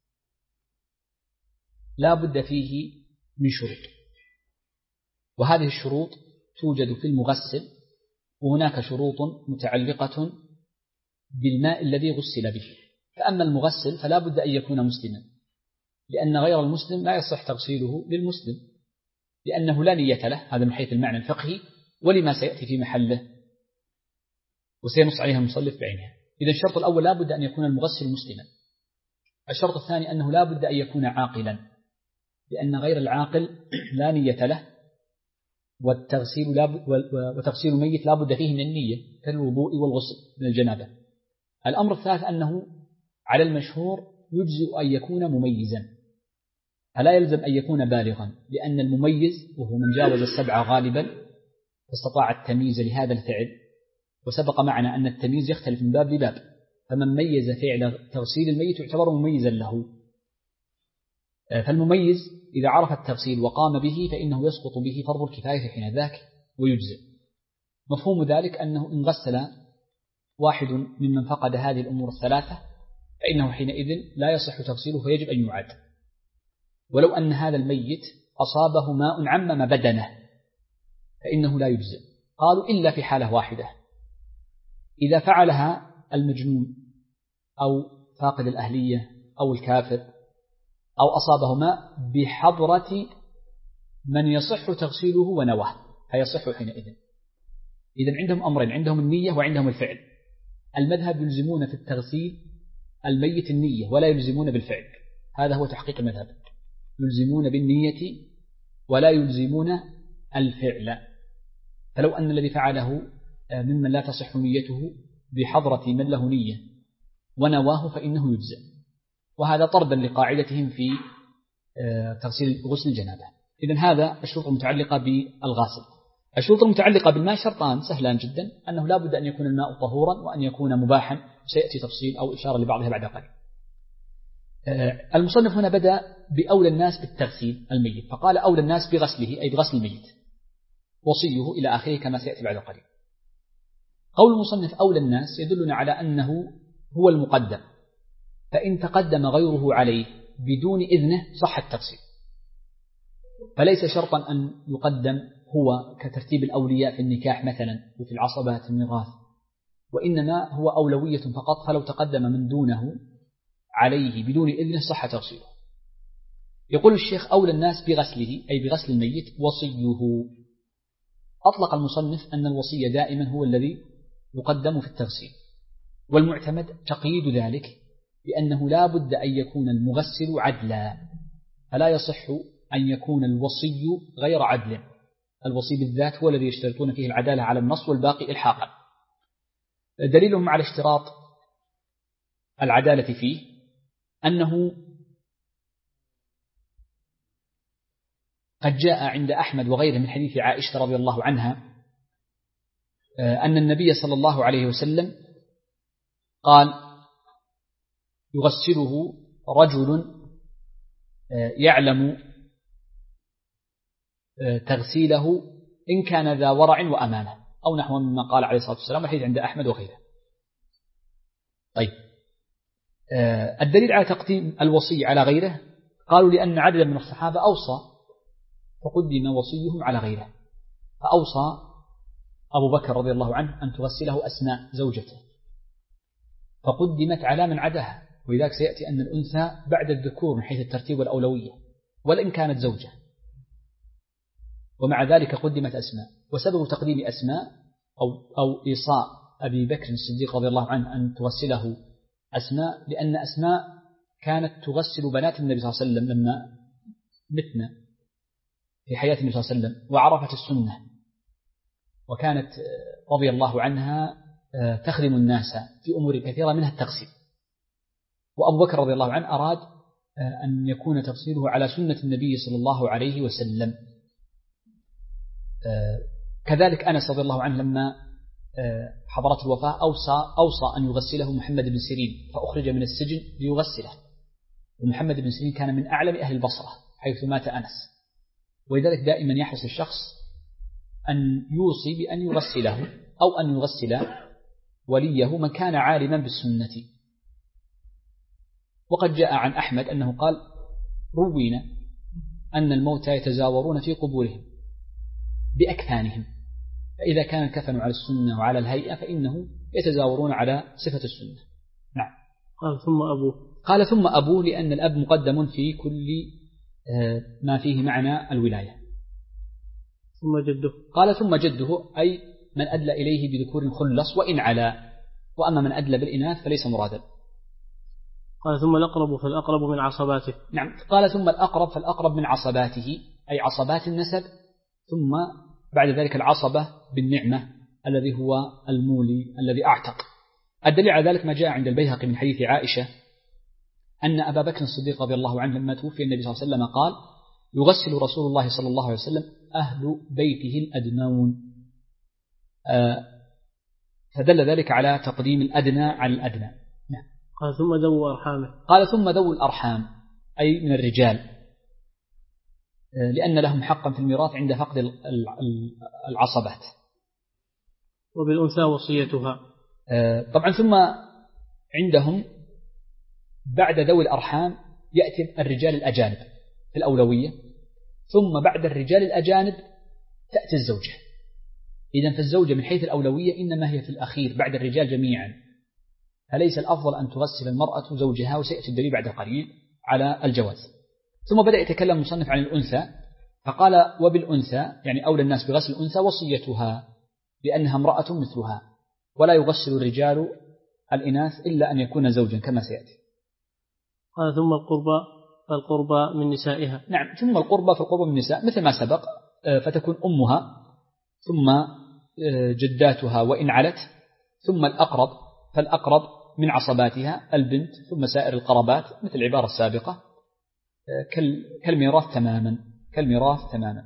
لا بد فيه من شروط، وهذه الشروط توجد في المغسل، وهناك شروط متعلقة بالماء الذي غسل به. فأما المغسل فلا بد أن يكون مسلما، لأن غير المسلم لا يصح تغسيله للمسلم، لأنه لا نية له، هذا من حيث المعنى الفقهي ولما سيأتي في محله وسينص عليها المصنف بعينها. إذا الشرط الأول لا بد أن يكون المغسل مسلما. الشرط الثاني أنه لا بد أن يكون عاقلا، لأن غير العاقل لا نية له، وتغسيل الميت لا بد فيه من النية كالوضوء والغسل من الجنابة. الأمر الثالث أنه على المشهور يجزئ أن يكون مميزا، فلا يلزم أن يكون بالغا، لأن المميز وهو من جاوز 7 غالبا واستطاع التمييز لهذا الفعل، وسبق معنا أن التمييز يختلف من باب لباب، فمن ميز فعل تغسيل الميت يعتبر مميزا له. فالمميز إذا عرف التغسيل وقام به فإنه يسقط به فرض الكفاية حين ذاك ويجزئ. مفهوم ذلك أنه إن غسل واحد ممن فقد هذه الأمور الثلاثة فإنه حينئذ لا يصح تغسيله فيجب أن يعاد. ولو أن هذا الميت أصابه ماء عمم بدنه فإنه لا يجزئ. قالوا إلا في حالة واحدة، إذا فعلها المجنون أو فاقد الأهلية أو الكافر أو أصابه ماء بحضرة من يصح تغسيله ونواه فيصح حينئذ. إذن عندهم أمرين، عندهم النية وعندهم الفعل. المذهب يلزمون في التغسيل الميت النية ولا يلزمون بالفعل، هذا هو تحقيق المذهب، يلزمون بالنية ولا يلزمون الفعل. فلو أن الذي فعله ممن لا تصح نيته بحضرة من له نية ونواه فإنه يجزئ، وهذا طردا لقاعدتهم في تغسيل غسل الجنابة. إذن هذا الشروط المتعلقة بالغاسل. الشروط المتعلقة بالماء شرطان سهلان جدا، أنه لا بد أن يكون الماء طهورا وأن يكون مباحا، سيأتي تفصيل أو إشارة لبعضها بعد قليل. المصنف هنا بدأ بأولى الناس بالتغسيل الميت، فقال أولى الناس بغسله أي بغسل الميت، وصيه إلى آخره كما سيأتي بعد قليل. قول المصنف أولى الناس يدلنا على أنه هو المقدم، فإن تقدم غيره عليه بدون إذنه صح التغسيل، فليس شرطا أن يقدم هو كترتيب الأولياء في النكاح مثلا وفي العصبات الميراث، وإنما هو أولوية فقط، فلو تقدم من دونه عليه بدون إذنه صح تغسيله. يقول الشيخ أولى الناس بغسله أي بغسل الميت وصيه. أطلق المصنف أن الوصي دائما هو الذي يقدم في التغسيل، والمعتمد تقييد ذلك بأنه لا بد أن يكون المغسل عدلا، فلا يصح أن يكون الوصي غير عدل. الوصي بالذات هو الذي يشترطون فيه العدالة على النص والباقي إلحاقا. دليلهم على اشتراط العدالة فيه أنه قد جاء عند أحمد وغيره من حديث عائشة رضي الله عنها أن النبي صلى الله عليه وسلم قال يغسله رجل يعلم تغسيله إن كان ذا ورع وأمانة، أو نحو مما قال عليه الصلاة والسلام، الحديث عند أحمد وغيره. طيب، الدليل على تقديم الوصي على غيره قالوا لأن عددا من الصحابة أوصى فقدم وصيهم على غيره، فأوصى أبو بكر رضي الله عنه أن تغسله أسماء زوجته فقدمت على من عداها، ولذلك سيأتي أن الأنثى بعد الذكور من حيث الترتيب والأولوية ولئن كانت زوجة، ومع ذلك قدمت أسماء. وسبب تقديم أسماء أو إيصاء أبي بكر الصديق رضي الله عنه أن تغسله أسماء لأن أسماء كانت تغسل بنات النبي صلى الله عليه وسلم لما متنا في حياة النبي صلى الله عليه وسلم وعرفت السنة، وكانت رضي الله عنها تخدم الناس في أمور كثيرة منها التغسيل. وأبو بكر رضي الله عنه أراد أن يكون تغسيله على سنة النبي صلى الله عليه وسلم. كذلك أنس رضي الله عنه لما حضرت الوفاة أوصى أن يغسله محمد بن سيرين فأخرج من السجن ليغسله، ومحمد بن سيرين كان من أعلم أهل البصرة حيث مات أنس، ولذلك دائما يحرص الشخص أن يوصي بأن يغسله أو أن يغسل وليه من كان عالما بالسنة. وقد جاء عن أحمد أنه قال روينا أن الموتى يتزاورون في قبورهم بأكفانهم، فإذا كان الكفن على السنة وعلى الهيئة فإنه يتزاورون على صفة السنة. نعم. قال ثم أبوه لأن الأب مقدم في كل ما فيه معنى الولاية. ثم جده. قال ثم جده أي من أدلى إليه بذكور خلص وإن علا، وأما من أدلى بالإناث فليس مرادا. قال ثم الأقرب فالأقرب من عصباته. نعم، قال ثم الأقرب فالأقرب من عصباته أي عصبات النسب، ثم بعد ذلك العصبة بالنعمة الذي هو المولي الذي أعتق. الدليل على ذلك ما جاء عند البيهقي من حديث عائشة أن أبا بكر الصديق رضي الله عنه لما توفي النبي صلى الله عليه وسلم قال يغسل رسول الله صلى الله عليه وسلم أهل بيته الأدنون، فدل ذلك على تقديم الأدنى على الأدنى. قال ثم ذو أرحامه. قال ثم ذو الأرحام أي من الرجال، لأن لهم حقا في الميراث عند فقد العصبات. وبالأنثى وصيتها. طبعا ثم عندهم بعد ذوي الأرحام يأتي الرجال الأجانب في الأولوية، ثم بعد الرجال الأجانب تأتي الزوجة. إذن فالزوجة من حيث الأولوية إنما هي في الأخير بعد الرجال جميعا، فليس الأفضل أن تغسل المرأة زوجها، وسيأتي الدليل بعد قليل على الجواز. ثم بدأ يتكلم المصنف عن الأنثى فقال وبالأنثى يعني أولى الناس بغسل الأنثى وصيتها لأنها امرأة مثلها، ولا يغسل الرجال الإناث إلا أن يكون زوجا كما سيأتي. قال ثم القربى من نسائها. نعم، ثم القربى فالقربى من النساء مثل ما سبق، فتكون أمها ثم جداتها وإن علت، ثم الأقرب فالأقرب من عصباتها البنت، ثم سائر القرابات مثل العبارة السابقة كالميراث تماما.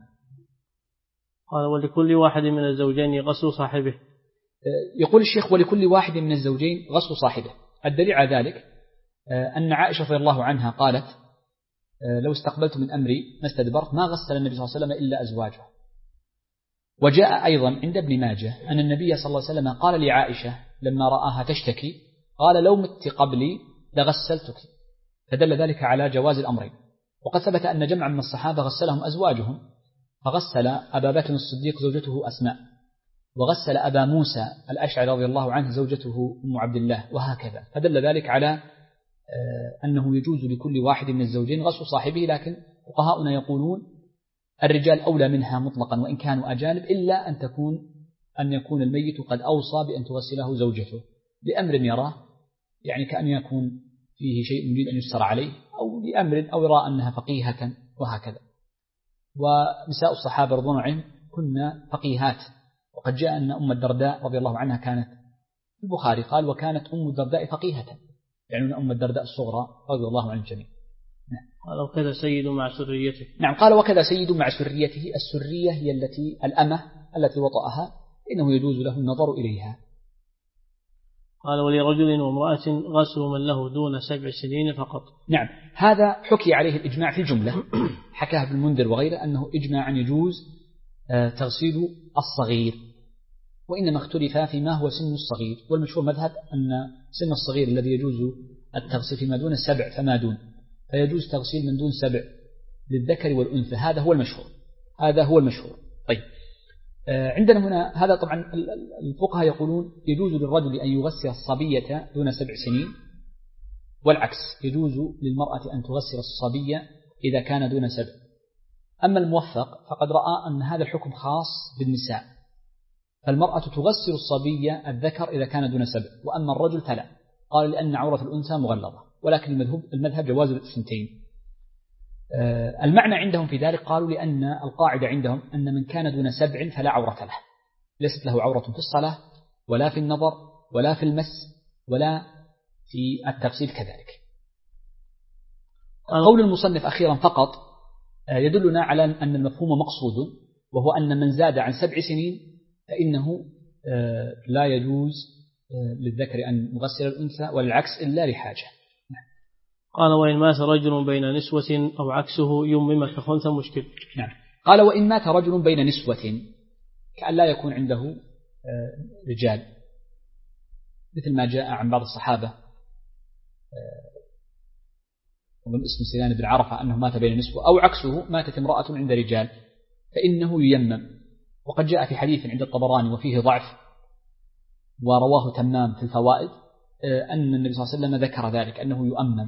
قال ولكل واحد من الزوجين غسل صاحبه. يقول الشيخ ولكل واحد من الزوجين غسل صاحبه. الدليل على ذلك أن عائشة رضي الله عنها قالت لو استقبلت من أمري ما استدبرت ما غسل النبي صلى الله عليه وسلم إلا أزواجه. وجاء أيضا عند ابن ماجه أن النبي صلى الله عليه وسلم قال لعائشة لما رآها تشتكي قال لو مت قبلي لغسلتك، فدل ذلك على جواز الأمرين. وقد ثبت أن جمعا من الصحابة غسلهم أزواجهم، فغسل أبا بكر الصديق زوجته أسماء، وغسل أبا موسى الأشعري رضي الله عنه زوجته أم عبد الله، وهكذا. فدل ذلك على أنه يجوز لكل واحد من الزوجين غسل صاحبه، لكن فقهاؤنا يقولون الرجال أولى منها مطلقا وإن كانوا أجانب، إلا أن يكون الميت قد أوصى بأن تغسله زوجته لأمر يراه، يعني كأن يكون فيه شيء يريد أن يسر عليه، أو لأمر أو يرى أنها فقيهة وهكذا. ونساء الصحابة رضوان عنهم كنا فقيهات، وقد جاء أن أم الدرداء رضي الله عنها كانت في البخاري قال وكانت أم الدرداء فقيهة، يعني أم الدرداء الصغرى رضي الله عن الجميع. قال وكذا سيد مع سريته. نعم، قال وكذا سيد مع سريته. السرية هي الأمة التي وطأها، إنه يجوز له النظر إليها. قال ولرجل وامرأة غسل من له دون 7 سنين فقط. نعم، هذا حكي عليه الإجماع في الجملة، حكاه ابن المنذر وغيره أنه إجماع أن يجوز تغسيل الصغير، وإنما اختلف فيما هو سن الصغير، والمشهور مذهب أن سن الصغير الذي يجوز التغسيل فيما دون 7 فما دون، فيجوز تغسيل من دون 7 للذكر والأنثى. هذا هو المشهور. طيب، عندنا هنا هذا طبعا الفقهاء يقولون يجوز للرجل أن يغسل الصبية دون 7 سنين، والعكس يجوز للمرأة أن تغسل الصبية إذا كان دون 7. أما الموفق فقد رأى أن هذا الحكم خاص بالنساء، فالمرأة تغسل الصبية الذكر إذا كان دون 7، وأما الرجل فلا، قال لأن عورة الأنثى مغلظة، ولكن المذهب جواز الثنتين. المعنى عندهم في ذلك قالوا لأن القاعدة عندهم أن من كان دون 7 فلا عورة له، ليست له عورة في الصلاة ولا في النظر ولا في المس ولا في التغسيل كذلك. قول المصنف أخيرا فقط يدلنا على أن المفهوم مقصود، وهو أن من زاد عن 7 سنين فإنه لا يجوز للذكر أن يغسل الأنثى والعكس إلا لحاجة. قال وإن مات رجل بين نسوة أو عكسه يمم كخنثى مشكل. نعم، قال وإن مات رجل بين نسوة، كأن لا يكون عنده رجال، مثل ما جاء عن بعض الصحابة ومن اسم سنان بن عرفة أنه مات بين نسوة، أو عكسه ماتت امرأة عند رجال فإنه ييمم. وقد جاء في حديث عند الطبراني وفيه ضعف ورواه تمام في الفوائد أن النبي صلى الله عليه وسلم ذكر ذلك أنه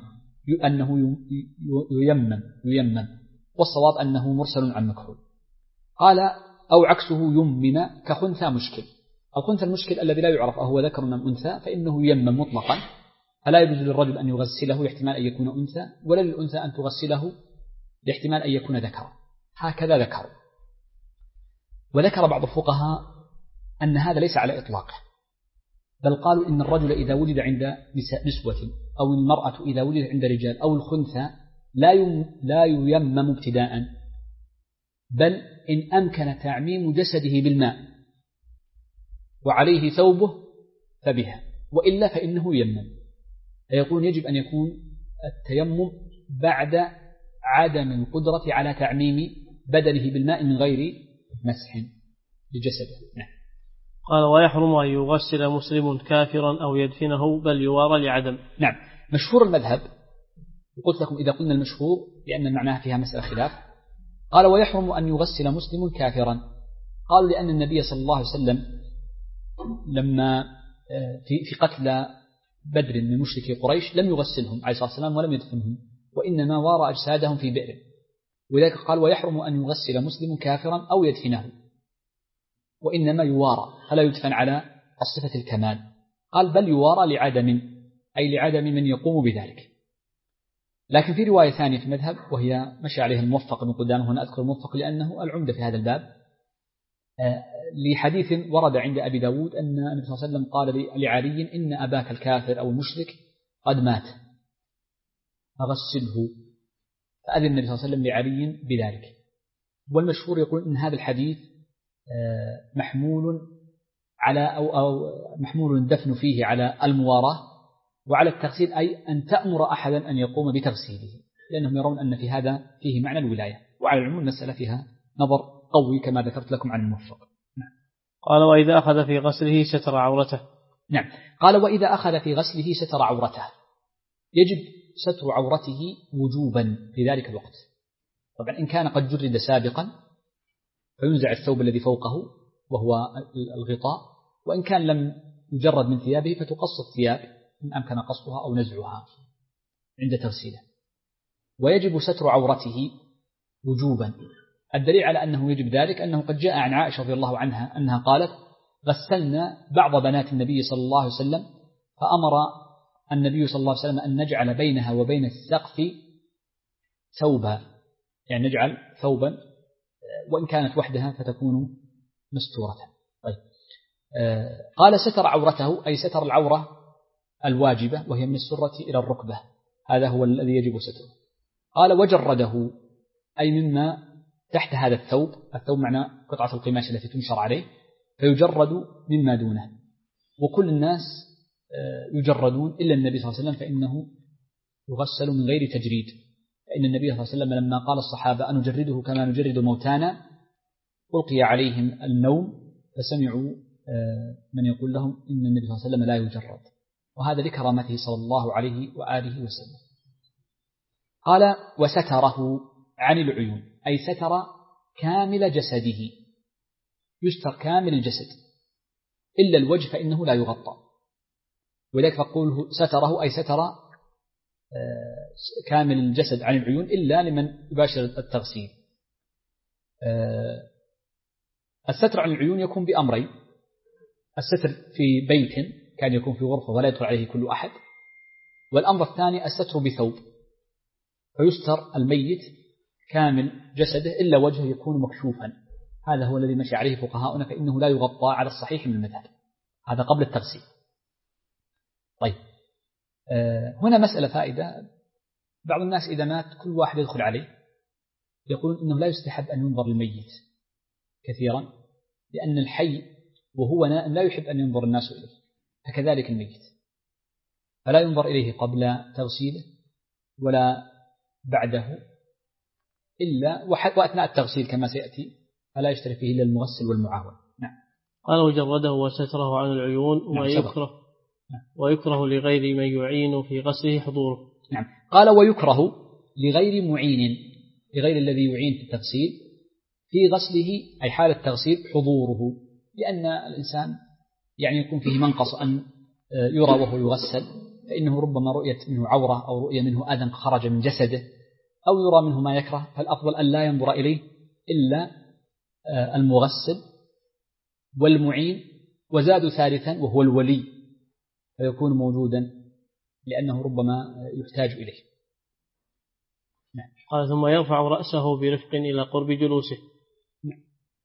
ييمم، والصواب أنه مرسل عن مكحول. قال أو عكسه يمم كخنثى مشكل. الخنثى المشكل الذي لا يعرف أهو ذكر أم أنثى فإنه ييمم مطلقا، فلا يجوز للرجل أن يغسله لاحتمال أن يكون أنثى، ولا للأنثى أن تغسله لاحتمال أن يكون ذكرا. هكذا ذكر. وذكر بعض الفقهاء أن هذا ليس على إطلاقه، بل قالوا إن الرجل إذا وجد عند نسوة أو المرأة إذا وجدت عند رجال أو الخنثى لا ييمم ابتداء، بل إن أمكن تعميم جسده بالماء وعليه ثوبه فبها، وإلا فإنه ييمم. فيقول يجب أن يكون التيمم بعد عدم القدرة على تعميم بدنه بالماء من غير مسح لجسده. نعم. قال ويحرم أن يغسل مسلم كافرا أو يدفنه بل يوارى لعدم. نعم. مشهور المذهب، وقلت لكم إذا قلنا المشهور لأن معناها فيها مسألة خلاف. قال ويحرم أن يغسل مسلم كافرا، قالوا لأن النبي صلى الله عليه وسلم لما في قتل بدر من مشركي قريش لم يغسلهم عليه الصلاة والسلام ولم يدفنهم، وإنما وارى أجسادهم في بئر، ولذلك قال ويحرم أن يغسل مسلم كافرا أو يدفنه، وإنما يوارى فلا يدفن على الصفة الكمال. قال بل يوارى لعدم، أي لعدم من يقوم بذلك. لكن في رواية ثانية في المذهب وهي مشى عليها الموفق من قدامه، هنا أذكر الموفق لأنه العمدة في هذا الباب، لحديث ورد عند أبي داود أن النبي صلى الله عليه وسلم قال لعلي إن أباك الكافر أو المشرك قد مات فغسله، فأذن النبي صلى الله عليه وسلم لعلي بذلك. والمشهور يقول أن هذا الحديث محمول على أو محمول الدفن فيه على المواراة وعلى التغسيل، أي أن تأمر أحدا أن يقوم بتغسيله، لأنهم يرون أن في هذا فيه معنى الولاية. وعلى العموم المسألة فيها نظر قوي كما ذكرت لكم عن الموفق. نعم. قال وإذا أخذ في غسله ستر عورته. نعم. قال وإذا أخذ في غسله ستر عورته، يجب ستر عورته وجوبا في ذلك الوقت. طبعا إن كان قد جرد سابقا فينزع الثوب الذي فوقه وهو الغطاء، وإن كان لم يجرد من ثيابه فتقص الثياب إن أمكن قصها أو نزعها عند تغسيله. ويجب ستر عورته وجوبا. الدليل على أنه يجب ذلك أنه قد جاء عن عائشة رضي الله عنها أنها قالت غسلنا بعض بنات النبي صلى الله عليه وسلم فأمر النبي صلى الله عليه وسلم أن نجعل بينها وبين السقف ثوبا، يعني نجعل ثوبا وإن كانت وحدها فتكون مستورة. طيب. قال ستر عورته أي ستر العورة الواجبة وهي من السرة إلى الركبة، هذا هو الذي يجب ستره. قال وجرده أي مما تحت هذا الثوب، الثوب معنى قطعة القماش التي تنشر عليه، فيجرد مما دونه. وكل الناس يجردون إلا النبي صلى الله عليه وسلم فإنه يغسل من غير تجريد، فإن النبي صلى الله عليه وسلم لما قال الصحابة أنجرده كما نجرد موتانا ألقي عليهم النوم فسمعوا من يقول لهم إن النبي صلى الله عليه وسلم لا يجرد، وهذا لكرامته صلى الله عليه وآله وسلم. قال وستره عن العيون أي ستر كامل جسده، يستر كامل الجسد إلا الوجه فإنه لا يغطى، ولذلك فقوله ستره أي ستر كامل الجسد عن العيون إلا لمن يباشر التغسيل. الستر عن العيون يكون بأمرين: الستر في بيت كان يكون في غرفة ولا يدخل عليه كل أحد، والأمر الثاني الستر بثوب، فيستر الميت كامل جسده إلا وجهه يكون مكشوفا، هذا هو الذي مشي عليه فقهاؤنا، فإنه لا يغطى على الصحيح من المذهب، هذا قبل التغسيل. طيب. هنا مسألة فائدة، بعض الناس إذا مات كل واحد يدخل عليه يقول إنه لا يستحب أن ينظر للميت كثيرا، لأن الحي وهو نائم لا يحب أن ينظر الناس إليه، فكذلك الميت فلا ينظر إليه قبل تغسيله ولا بعده إلا وأثناء التغسيل كما سيأتي، فلا يشترك فيه إلا المغسل والمعاون. نعم. قال وجرده وستره عن العيون. نعم. ويكره لغير من يعين في غسله حضوره. نعم. قال ويكره لغير معين، لغير الذي يعين في التغسيل في غسله أي حال التغسيل حضوره، لأن الإنسان يعني يكون فيه منقص أن يرى وهو يغسل، فإنه ربما رؤية منه عورة أو رؤية منه أذى خرج من جسده أو يرى منه ما يكره، فالأفضل أن لا ينظر إليه إلا المغسل والمعين، وزاد ثالثا وهو الولي فيكون موجودا لأنه ربما يحتاج إليه. نعم. قال ثم يرفع رأسه برفق إلى قرب جلوسه. نعم.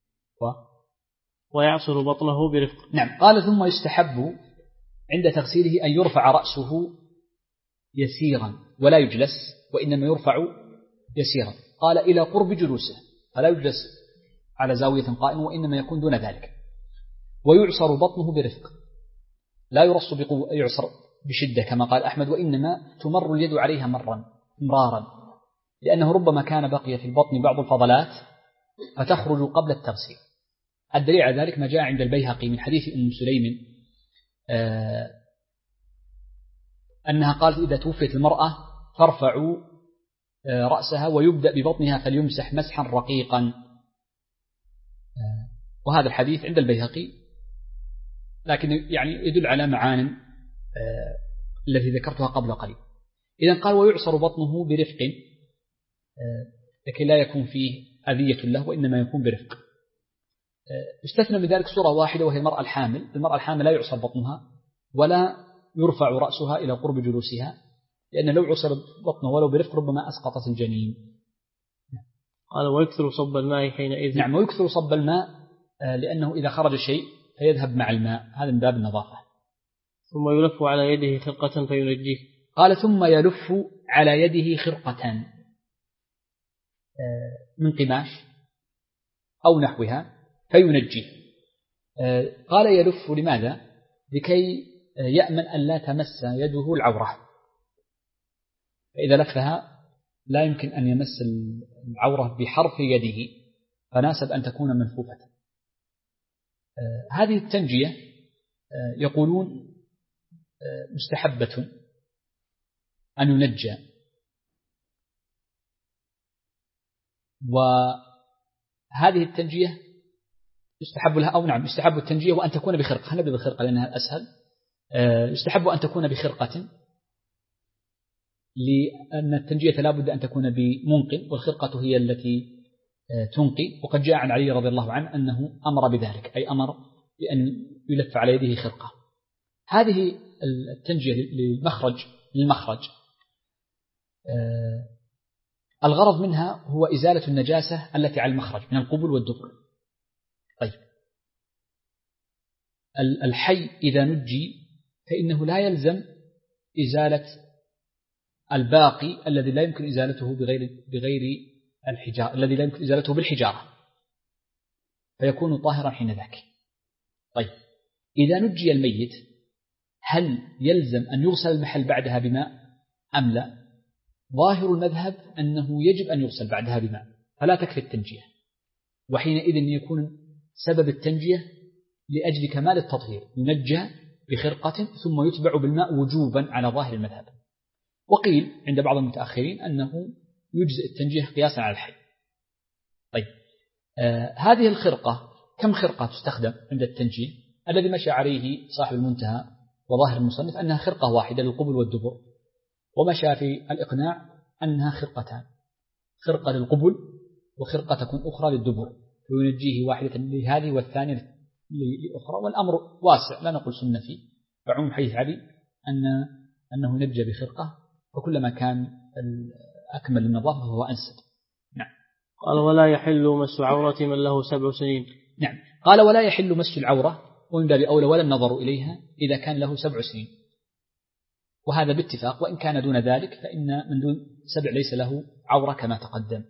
ويعصر بطنه برفق. نعم. قال ثم يستحب عند تغسيله أن يرفع رأسه يسيرا ولا يجلس، وإنما يرفع يسيرا. قال إلى قرب جلوسه، فلا يجلس على زاوية قائمة وإنما يكون دون ذلك. ويعصر بطنه برفق، لا يرص بقوة يعصر بشدة كما قال أحمد، وإنما تمر اليد عليها مرارا، لأنه ربما كان بقي في البطن بعض الفضلات فتخرج قبل التغسيل. الدليل على ذلك ما جاء عند البيهقي من حديث أم سليم أنها قالت إذا توفيت المرأة فارفعوا رأسها ويبدأ ببطنها فليمسح مسحا رقيقا. وهذا الحديث عند البيهقي، لكن يعني يدل على معان التي ذكرتها قبل قليل. إذن قال ويعصر بطنه برفق لكي لا يكون فيه أذية له وإنما يكون برفق. استثنى من ذلك صورة واحدة وهي المرأة الحامل. المرأة الحامل لا يعصر بطنها ولا يرفع رأسها إلى قرب جلوسها، لأن لو عصر بطنه ولو برفق ربما أسقطت الجنين. قال ويكثر صب الماء حينئذ. نعم، ويكثر صب الماء لأنه إذا خرج شيء فيذهب مع الماء، هذا من باب النظافة. ثم يلف على يده خرقة فينجيه. قال ثم يلف على يده خرقة من قماش أو نحوها فينجيه. قال يلف لماذا؟ لكي يأمن أن لا تمس يده العورة، فإذا لفها لا يمكن أن يمس العورة بحرف يده، فناسب أن تكون منفوفة. هذه التنجية يقولون مستحبة أن ينجى، وهذه التنجية يستحب لها أو نعم يستحب التنجية وأن تكون بخرقة. نبدأ بالخرقة لأنها أسهل. يستحب أن تكون بخرقة لأن التنجية لا بد أن تكون بمنقل، والخرقة هي التي تنقي. وقد جاء عن علي رضي الله عنه أنه أمر بذلك، أي أمر بأن يلف على يده خرقة. هذه التنجية للمخرج الغرض منها هو إزالة النجاسة التي على المخرج من القبل والدبر. طيب الحي إذا نجي فإنه لا يلزم إزالة الباقي الذي لا يمكن إزالته بغير الحجارة، الذي لا يمكن إزالته بالحجارة، فيكون طاهرا حين ذاك. طيب إذا نجي الميت هل يلزم أن يغسل المحل بعدها بماء أم لا؟ ظاهر المذهب أنه يجب أن يغسل بعدها بماء، فلا تكفي التنجية، وحينئذ يكون سبب التنجية لأجل كمال التطهير، ينجى بخرقة ثم يتبع بالماء وجوبا على ظاهر المذهب. وقيل عند بعض المتأخرين أنه يجزئ التنجية قياسا على الحي. طيب هذه الخرقة كم خرقة تستخدم عند التنجية؟ الذي مشى عليه صاحب المنتهى وظاهر المصنف أنها خرقة واحدة للقبل والدبر، ومشى في الإقناع أنها خرقتان، خرقة للقبل وخرقة تكون أخرى للدبر، وينجيه واحدة لهذه والثانية لأخرى. والأمر واسع لا نقول سنة فيه، فعموم حديث علي أنه ينجى بخرقة، وكلما كان أكمل النظافة فهو أنسب. نعم. قال ولا يحل مس عورة من له 7 سنين. نعم. قال ولا يحل مس العورة، ومن باب أولى ولا النظر إليها إذا كان له 7 سنين، وهذا باتفاق، وإن كان دون ذلك فإن من دون 7 ليس له عورة كما تقدم.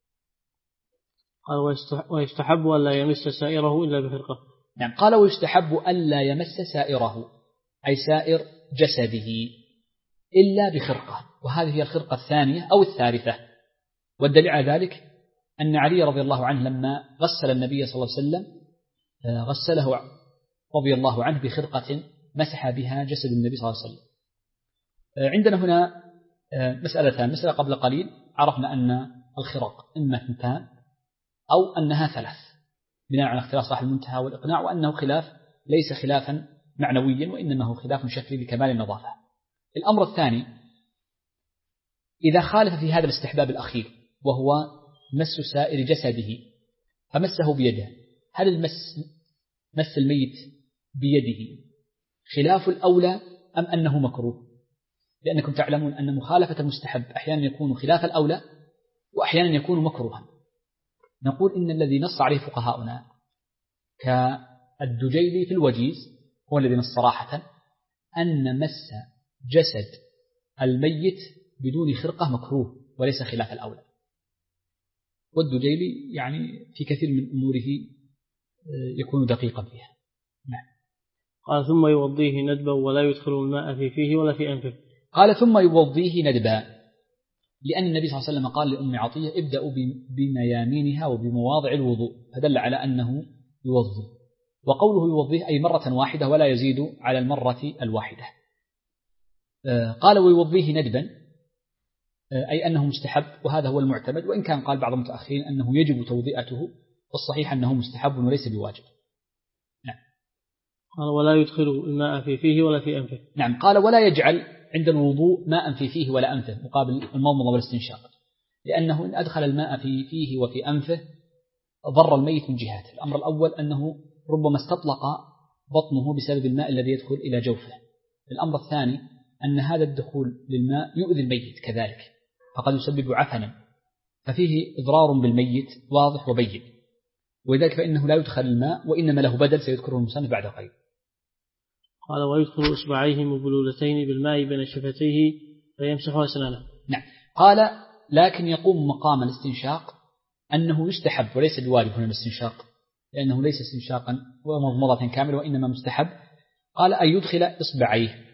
قال ويستحب ألا يمس سائره إلا بخرقة. نعم. قال ويستحب ألا يمس سائره أي سائر جسده إلا بخرقة، وهذه هي الخرقة الثانية أو الثالثة. والدليل على ذلك أن علي رضي الله عنه لما غسل النبي صلى الله عليه وسلم غسله رضي الله عنه بخرقة مسح بها جسد النبي صلى الله عليه وسلم. عندنا هنا مسألتان. مسألة قبل قليل عرفنا أن الخرق إما 2 أو أنها 3 بناء على اختلاف صاحب المنتهى والإقناع، وأنه خلاف ليس خلافا معنويا وإنما هو خلاف شكلي لكمال النظافة. الأمر الثاني إذا خالف في هذا الاستحباب الأخير وهو مس سائر جسده فمسه بيده، هل مس الميت بيده خلاف الأولى أم أنه مكروه؟ لأنكم تعلمون أن مخالفة المستحب أحيانا يكون خلاف الأولى وأحيانا يكون مكروها. نقول إن الذي نص عليه فقهاؤنا كالدجيلي في الوجيز هو الذي نص صراحة أن مس جسد الميت بدون خرقة مكروه وليس خلاف الأولى. والدجيلي يعني في كثير من أموره يكون دقيقا فيها. نعم. قال ثم يوضيه ندبا ولا يدخل الماء في فيه ولا في أنفه. قال ثم يوضيه ندبا، لأن النبي صلى الله عليه وسلم قال لأم عطية ابدأوا بميامينها وبمواضع الوضوء، فدل على أنه يوضي. وقوله يوضيه أي مرة واحدة ولا يزيد على المرة الواحدة. قال ويوضيه ندبا أي أنه مستحب، وهذا هو المعتمد، وإن كان قال بعض المتأخرين أنه يجب توضئته، والصحيح أنه مستحب وليس بواجب. نعم. قال ولا يدخل الماء في فيه ولا في أنفه. نعم. قال ولا يجعل عند الوضوء ماء في فيه ولا أنفه مقابل المضمضة والاستنشاق، لأنه إن أدخل الماء في فيه وفي أنفه ضر الميت من جهات. الأمر الأول أنه ربما استطلق بطنه بسبب الماء الذي يدخل إلى جوفه. الأمر الثاني أن هذا الدخول للماء يؤذي الميت كذلك، فقد يسبب عفنا، ففيه إضرار بالميت واضح وبين، ولذلك فإنه لا يدخل الماء، وإنما له بدل سيذكره المصنف بعد قليل. قال ويدخل إصبعيه مبلولتين بالماء بين شفتيه فيمسح أسنانه. نعم. قال لكن يقوم مقام الاستنشاق أنه يستحب وليس بواجب هنا الاستنشاق، لأنه ليس استنشاقا ومضمضة كاملة، وإنما مستحب. قال أن يدخل إصبعيه.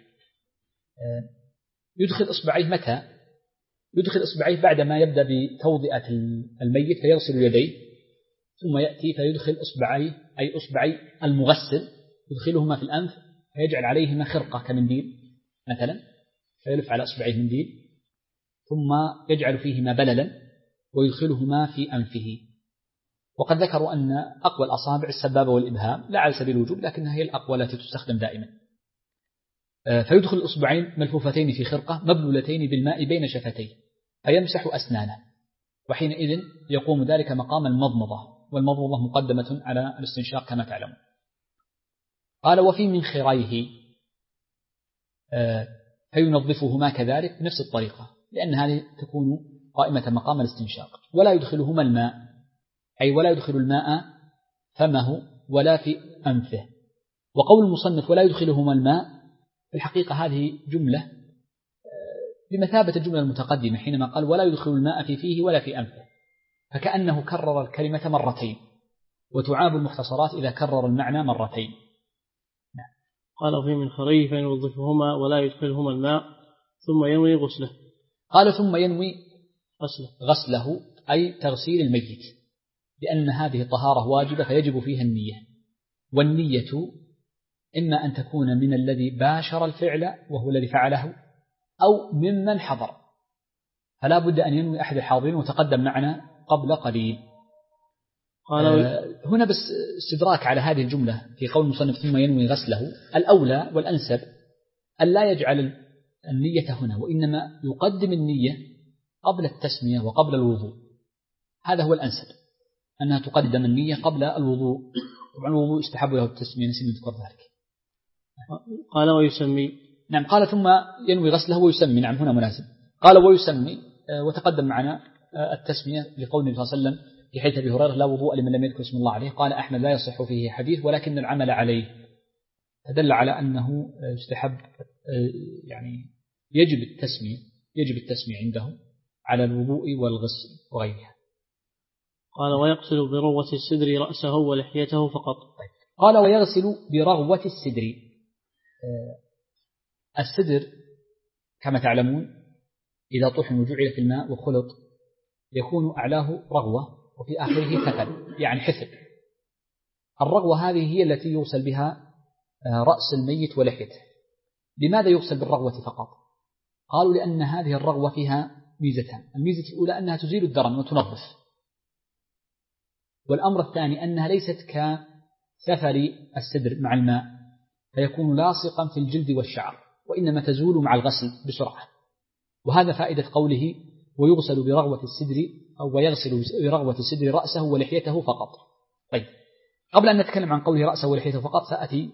يدخل إصبعيه متى؟ يدخل إصبعيه بعدما يبدأ بتوضئة الميت فيغسل يديه، ثم يأتي فيدخل إصبعيه أي إصبعي المغسل، يدخلهما في الأنف فيجعل عليهما خرقة كمنديل مثلا، فيلف على إصبعيه منديل، ثم يجعل فيهما بللا ويدخلهما في أنفه. وقد ذكروا أن أقوى الأصابع السبابة والإبهام، لا على سبيل الوجوب لكنها هي الأقوى التي تستخدم دائما. فيدخل الأصبعين ملفوفتين في خرقة مبلولتين بالماء بين شفتيه فيمسح أسنانه، وحينئذ يقوم ذلك مقام المضمضة، والمضمضة مقدمة على الاستنشاق كما تعلمون. قال وفي منخريه فينظفهما كذلك بنفس الطريقة، لأن هذه تكون قائمة مقام الاستنشاق. ولا يدخلهما الماء أي ولا يدخل الماء فمه ولا في أنفه. وقول المصنف ولا يدخلهما الماء في الحقيقة هذه جملة بمثابة الجملة المتقدمة حينما قال ولا يدخل الماء في فيه ولا في أنفه، فكأنه كرر الكلمة مرتين، وتعاب المختصرات إذا كرر المعنى مرتين. قال في منخريه فينظفهما ولا يدخلهما الماء ثم ينوي غسله. قال ثم ينوي غسله أي تغسيل الميت، لأن هذه طهارة واجبة فيجب فيها النية، والنية إما أن تكون من الذي باشر الفعل وهو الذي فعله، أو ممن حضر، فلا بد أن ينوي أحد الحاضرين، وتقدم معنا قبل قليل. هنا بس استدراك على هذه الجملة في قول المصنف ثم ينوي غسله. الأولى والأنسب أن لا يجعل النية هنا، وإنما يقدم النية قبل التسمية وقبل الوضوء. هذا هو الأنسب، أنها تقدم النية قبل الوضوء. طبعا الوضوء يستحب له التسمية، نسينا نذكر ذلك. قال ويسمي. نعم. قال ثم ينوي غسله ويسمي. نعم هنا مناسب. قال ويسمي، وتقدم معنا التسمية لقول النبي صلى الله عليه وسلم في حديث أبي هريرة لا وضوء لمن لم يذكر اسم الله عليه. قال أحمد لا يصح فيه حديث ولكن العمل عليه، فدل على أنه يستحب يعني يجب التسمية عنده على الوضوء والغسل وغيرها. قال ويغسل بروة السدر رأسه ولحيته فقط. قال ويغسل برغوة السدر. السدر كما تعلمون إذا طحن وجعل في الماء وخلط يكون أعلاه رغوة وفي آخره ثفل يعني حفل. الرغوة هذه هي التي يغسل بها رأس الميت ولحيته. لماذا يغسل بالرغوة فقط؟ قالوا لأن هذه الرغوة فيها ميزتان. الميزة الأولى أنها تزيل الدرن وتنظف، والأمر الثاني أنها ليست كسفل السدر مع الماء فيكون لاصقا في الجلد والشعر، وإنما تزول مع الغسل بسرعة. وهذا فائدة قوله ويغسل برغوة السدر أو ويغسل برغوة السدر رأسه ولحيته فقط. طيب، قبل أن نتكلم عن قوله رأسه ولحيته فقط سأتي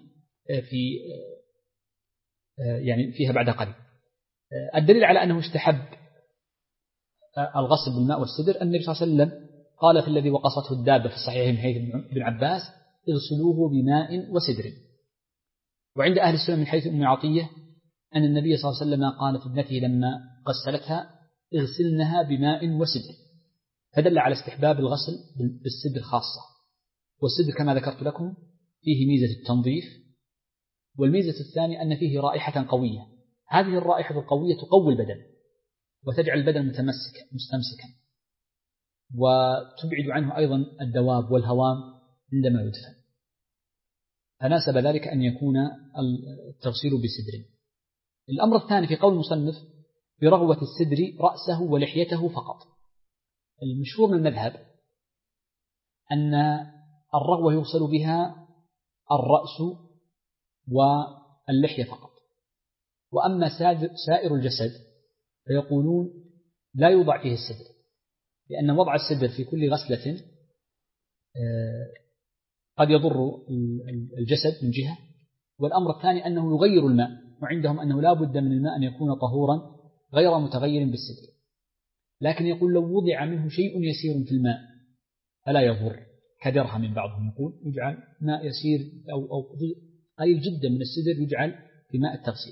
فيها بعد قليل. الدليل على أنه استحب الغسل بالماء والسدر النبي صلى الله عليه وسلم قال في الذي وقصته الدابة في الصحيح من حديث ابن عباس اغسلوه بماء وسدر. وعند أهل السنة من حديث أم عطية أن النبي صلى الله عليه وسلم قال في ابنته لما غسلتها اغسلنها بماء وسدر، فدل على استحباب الغسل بالسدر خاصة. والسدر كما ذكرت لكم فيه ميزة التنظيف، والميزة الثانية أن فيه رائحة قوية، هذه الرائحة القوية تقوي البدن، وتجعل البدن مستمسكا، وتبعد عنه أيضا الدواب والهوام عندما يدفن. فناسب ذلك أن يكون التغسيل بسدر. الأمر الثاني في قول المصنف برغوة السدر رأسه ولحيته فقط. المشهور من المذهب أن الرغوة يغسل بها الرأس واللحية فقط، وأما سائر الجسد فيقولون لا يوضع فيه السدر، لأن وضع السدر في كل غسلة قد يضر الجسد من جهة، والأمر الثاني أنه يغير الماء، وعندهم أنه لا بد من الماء أن يكون طهورا غير متغير بالسدر. لكن يقول لو وضع منه شيء يسير في الماء فلا يضر، كدرهم بعضهم يقول يجعل ماء يسير أو قليل جدا من السدر يجعل في ماء التغسيل.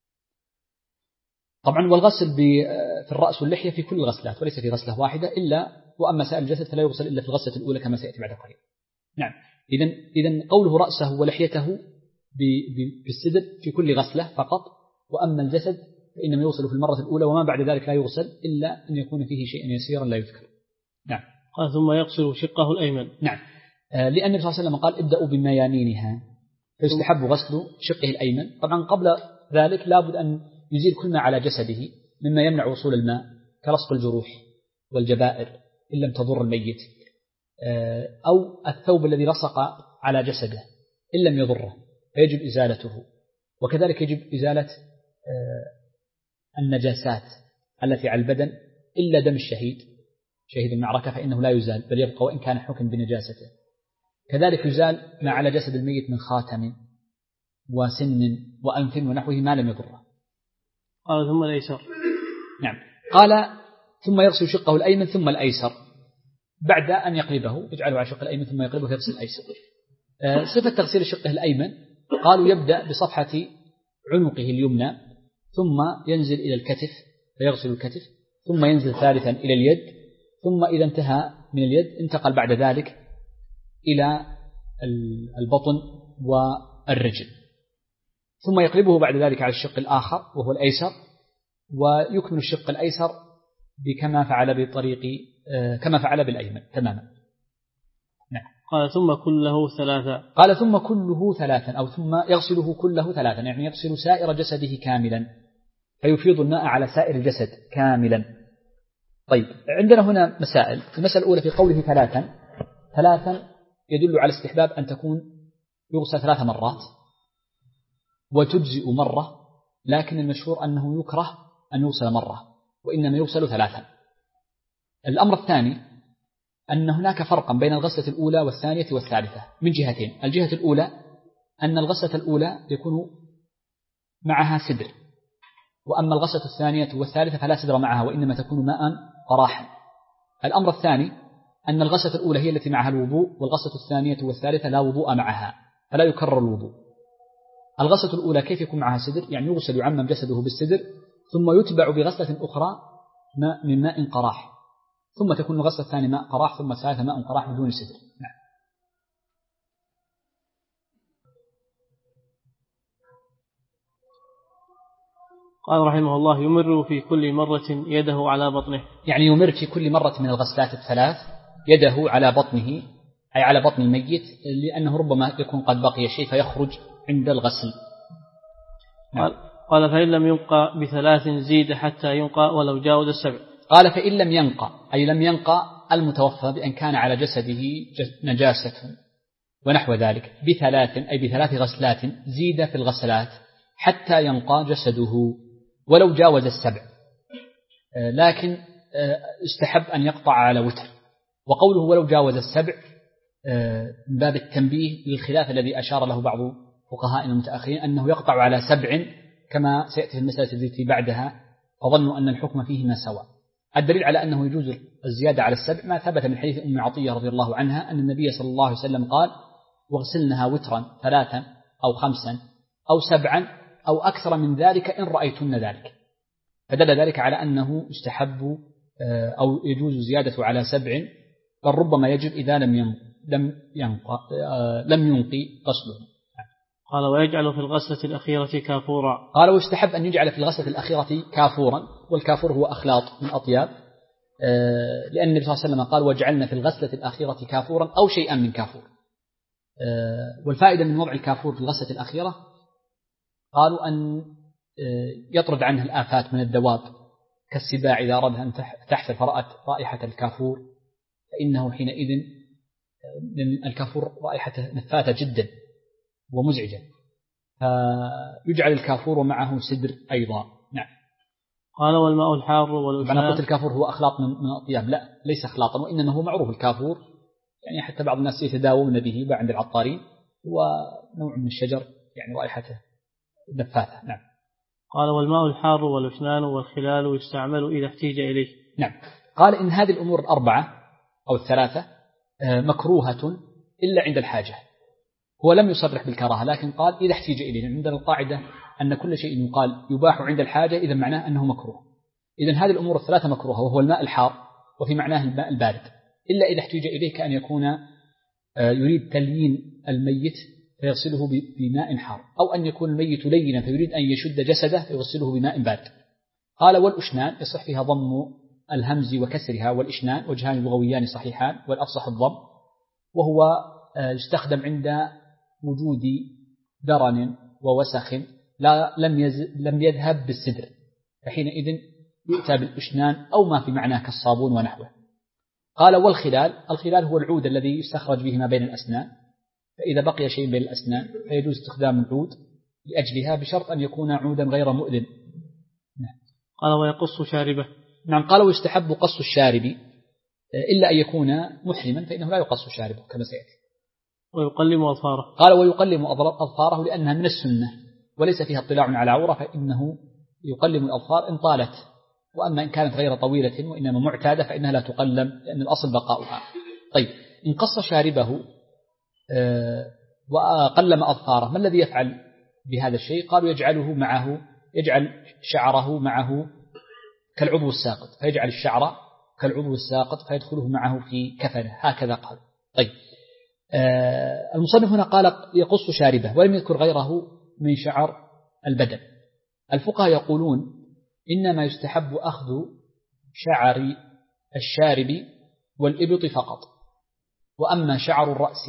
طبعا والغسل في الرأس واللحية في كل الغسلات وليس في غسلة واحدة، وأما سائر الجسد فلا يغسل إلا في الغسلة الأولى كما سيأتي بعد قليل. نعم، إذن قوله رأسه ولحيته بالسدر في كل غسلة فقط، وأما الجسد فإنما يغسل في المرة الأولى، وما بعد ذلك لا يغسل إلا أن يكون فيه شيء يسيرا لا يذكر. نعم. قال ثم يغسل شقه الأيمن. نعم، لأن النبي صلى الله عليه وسلم قال ابدأوا بميامينها، فيستحب غسل شقه الأيمن. طبعا قبل ذلك لابد أن يزيل كل ما على جسده مما يمنع وصول الماء كلصق الجروح والجبائر إن لم تضر الميت، أو الثوب الذي لصق على جسده إن لم يضره فيجب إزالته، وكذلك يجب إزالة النجاسات التي على البدن إلا دم الشهيد، شهيد المعركة، فإنه لا يزال بل يبقى وإن كان حكم بنجاسته. كذلك يزال ما على جسد الميت من خاتم وسن وأنف ونحوه ما لم يضره. قال ثم الأيسر. نعم، قال ثم يغسل شقه الأيمن ثم الأيسر، بعد أن يقلبه يجعله على شق الأيمن ثم يقلبه فيغسل الأيسر. صفة تغسيل شقه الأيمن قالوا يبدأ بصفحة عنقه اليمنى ثم ينزل إلى الكتف فيغسل الكتف، ثم ينزل ثالثا إلى اليد، ثم إذا انتهى من اليد انتقل بعد ذلك إلى البطن والرجل، ثم يقلبه بعد ذلك على الشق الآخر وهو الأيسر، ويكمل الشق الأيسر كما فعل بالأيمن تماما. نعم. قال ثم كله ثلاثا. قال ثم كله ثلاثا، أو ثم يغسله كله ثلاثا، يعني يغسل سائر جسده كاملا، فيفيض الماء على سائر الجسد كاملا. طيب، عندنا هنا مسائل. المسألة الأولى في قوله ثلاثا يدل على استحباب أن تكون يغسل 3 مرات وتجزئ مرة، لكن المشهور أنه يكره أن يغسل مرة وإنما يغسل 3. الأمر الثاني أن هناك فرقا بين الغسلة الأولى والثانية والثالثة من جهتين. الجهة الأولى أن الغسلة الأولى يكون معها سدر، وأما الغسلة الثانية والثالثة فلا سدر معها وإنما تكون ماء قراحا. الأمر الثاني أن الغسلة الأولى هي التي معها الوضوء، والغسلة الثانية والثالثة لا وضوء معها فلا يكرر الوضوء. الغسلة الأولى كيف يكون معها سدر؟ يعني يغسل يعمم جسده بالسدر ثم يتبع بغسلة أخرى من ماء قراح، ثم تكون الغسلة الثانية ماء قراح، ثم الثالثة ماء قراح بدون سدر. نعم. قال رحمه الله يمر في كل مرة يده على بطنه، يعني يمر في كل مرة من الغسلات الثلاث يده على بطنه، أي على بطن الميت، لأنه ربما يكون قد بقي شيء فيخرج عند الغسل. نعم. قال فإن لم ينقى ب3 زيد حتى ينقى ولو جاوز 7. قال فإن لم ينقى، أي لم ينقى المتوفى بأن كان على جسده نجاسة ونحو ذلك ب3، أي ب3 غسلات زيد في الغسلات حتى ينقى جسده ولو جاوز 7، لكن استحب أن يقطع على وتر. وقوله ولو جاوز 7 من باب التنبيه للخلاف الذي أشار له بعض فقهائنا المتأخرين أنه يقطع على 7 كما سيأتي في المسألة التي بعدها، فظنوا أن الحكم فيهما سواء. الدليل على أنه يجوز الزيادة على 7 ما ثبت من حديث أم عطية رضي الله عنها أن النبي صلى الله عليه وسلم قال واغسلنها وترا 3 أو 5 أو 7 أو أكثر من ذلك إن رأيتن ذلك، فدل ذلك على أنه يستحب أو يجوز زيادة على 7، بل ربما يجب إذا لم ينقي غسله. قال ويجعل في الغسلة الأخيرة كافورا. قال ويستحب أن يجعل في الغسلة الأخيرة كافورا، والكافور هو أخلاط من أطياب، لأن النبي صلى الله عليه وسلم قال وجعلنا في الغسلة الأخيرة كافورا أو شيئا من كافور. والفائدة من وضع الكافور في الغسلة الأخيرة قالوا أن يطرد عنه الآفات من الدواب كالسباع إذا أرادها أن تحفر فرأت رائحة الكافور، فإنه حينئذ الكافور رائحته نفاثة جدا ومزعجة، فيجعل الكافور ومعه سدر أيضا. نعم. قال والماء الحار والوسنان. أنا قلت الكافور هو أخلاط من أطياب، لا ليس أخلاطا، وإنما هو معروف الكافور، يعني حتى بعض الناس يتداوون به عند العطارين، ونوع من الشجر يعني رائحته نفاثة. نعم. قال والماء الحار والوسنان والخلال يستعمل إذا احتيج إليه. نعم. قال إن هذه الأمور الأربعة أو الثلاثة مكروهة إلا عند الحاجة. هو لم يصرح بالكراهة، لكن قال إذا احتيج إليه. عندنا القاعدة أن كل شيء يقال يباح عند الحاجة إذا معناه أنه مكروه. إذن هذه الأمور الثلاثة مكروهة، وهو الماء الحار وفي معناه الماء البارد، إلا إذا احتيج إليه، كأن يكون يريد تليين الميت فيغسله بماء حار، أو أن يكون الميت لينا فيريد أن يشد جسده فيغسله بماء بارد. قال والأشنان يصح فيها ضم الهمز وكسرها، والإشنان وجهان لغويان صحيحان، والأفصح الضم، وهو يستخدم عند وجود درن ووسخ لم يذهب بالسدر، فحينئذ يؤتى بالأشنان أو ما في معناه كالصابون ونحوه. قال والخلال، الخلال هو العود الذي يستخرج به ما بين الأسنان، فإذا بقي شيء بين الأسنان فيجوز استخدام العود لأجلها بشرط أن يكون عودا غير مؤذن. قال ويقص شاربه. نعم. قال ويستحب قص الشارب إلا أن يكون محرما، فإنه لا يقص شاربه كما سيأتي. ويقلم أظفاره. قال ويقلم أظفاره لأنها من السنة وليس فيها اطلاع على عورة، فإنه يقلم الأظفار إن طالت، وأما إن كانت غير طويلة وإنما معتادة فإنها لا تقلم لأن الأصل بقاؤها. طيب إن قص شاربه وقلم أظفاره ما الذي يفعل بهذا الشيء؟ قالوا يجعل شعره معه كالعضو الساقط، فيجعل الشعر كالعضو الساقط فيدخله معه في كفنه، هكذا قال. طيب المصنف هنا قال يقص شاربه ولم يذكر غيره من شعر البدن. الفقهاء يقولون إنما يستحب أخذ شعر الشارب والإبط فقط، وأما شعر الرأس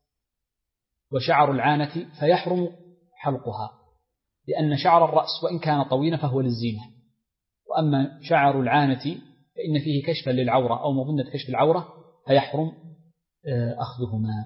وشعر العانة فيحرم حلقها، لأن شعر الرأس وإن كان طويلا فهو للزينة، وأما شعر العانة فإن فيه كشفا للعورة أو مظنة كشف العورة فيحرم أخذهما.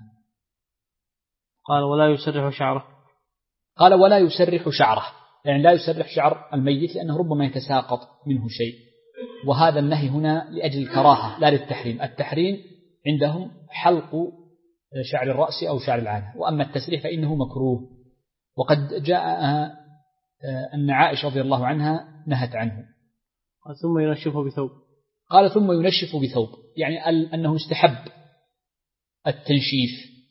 قال ولا يسرح شعره. قال ولا يسرح شعره، يعني لا يسرح شعر الميت لأنه ربما يتساقط منه شيء، وهذا النهي هنا لأجل الكراهة لا للتحريم. التحريم عندهم حلق شعر الرأس أو شعر العانة، وأما التسريح فإنه مكروه، وقد جاء أن عائشة رضي الله عنها نهت عنه. ثم ينشف بثوب. قال ثم ينشف بثوب، يعني أنه استحب التنشيف،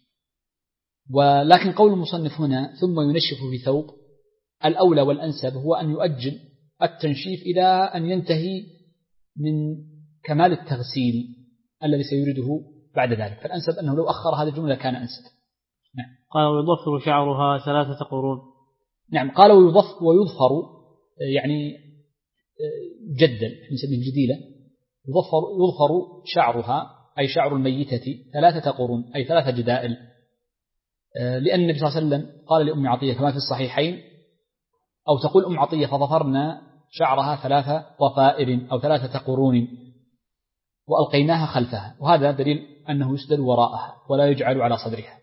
ولكن قول المصنف هنا ثم ينشف بثوب الأولى والأنسب هو أن يؤجل التنشيف إلى أن ينتهي من كمال التغسيل الذي سيريده بعد ذلك، فالأنسب أنه لو أخر هذه الجملة كان أنسب. نعم. قال ويضفر شعرها 3 قرون. نعم. قال ويضفر يعني جدل نسميه الجديلة، يضفر شعرها أي شعر الميتة 3 قرون أي 3 جدائل، لأن النبي صلى الله عليه وسلم قال لأم عطية كما في الصحيحين، أو تقول أم عطية فضفرنا شعرها 3 ضفائر أو 3 قرون وألقيناها خلفها، وهذا دليل أنه يسدل وراءها ولا يجعل على صدرها.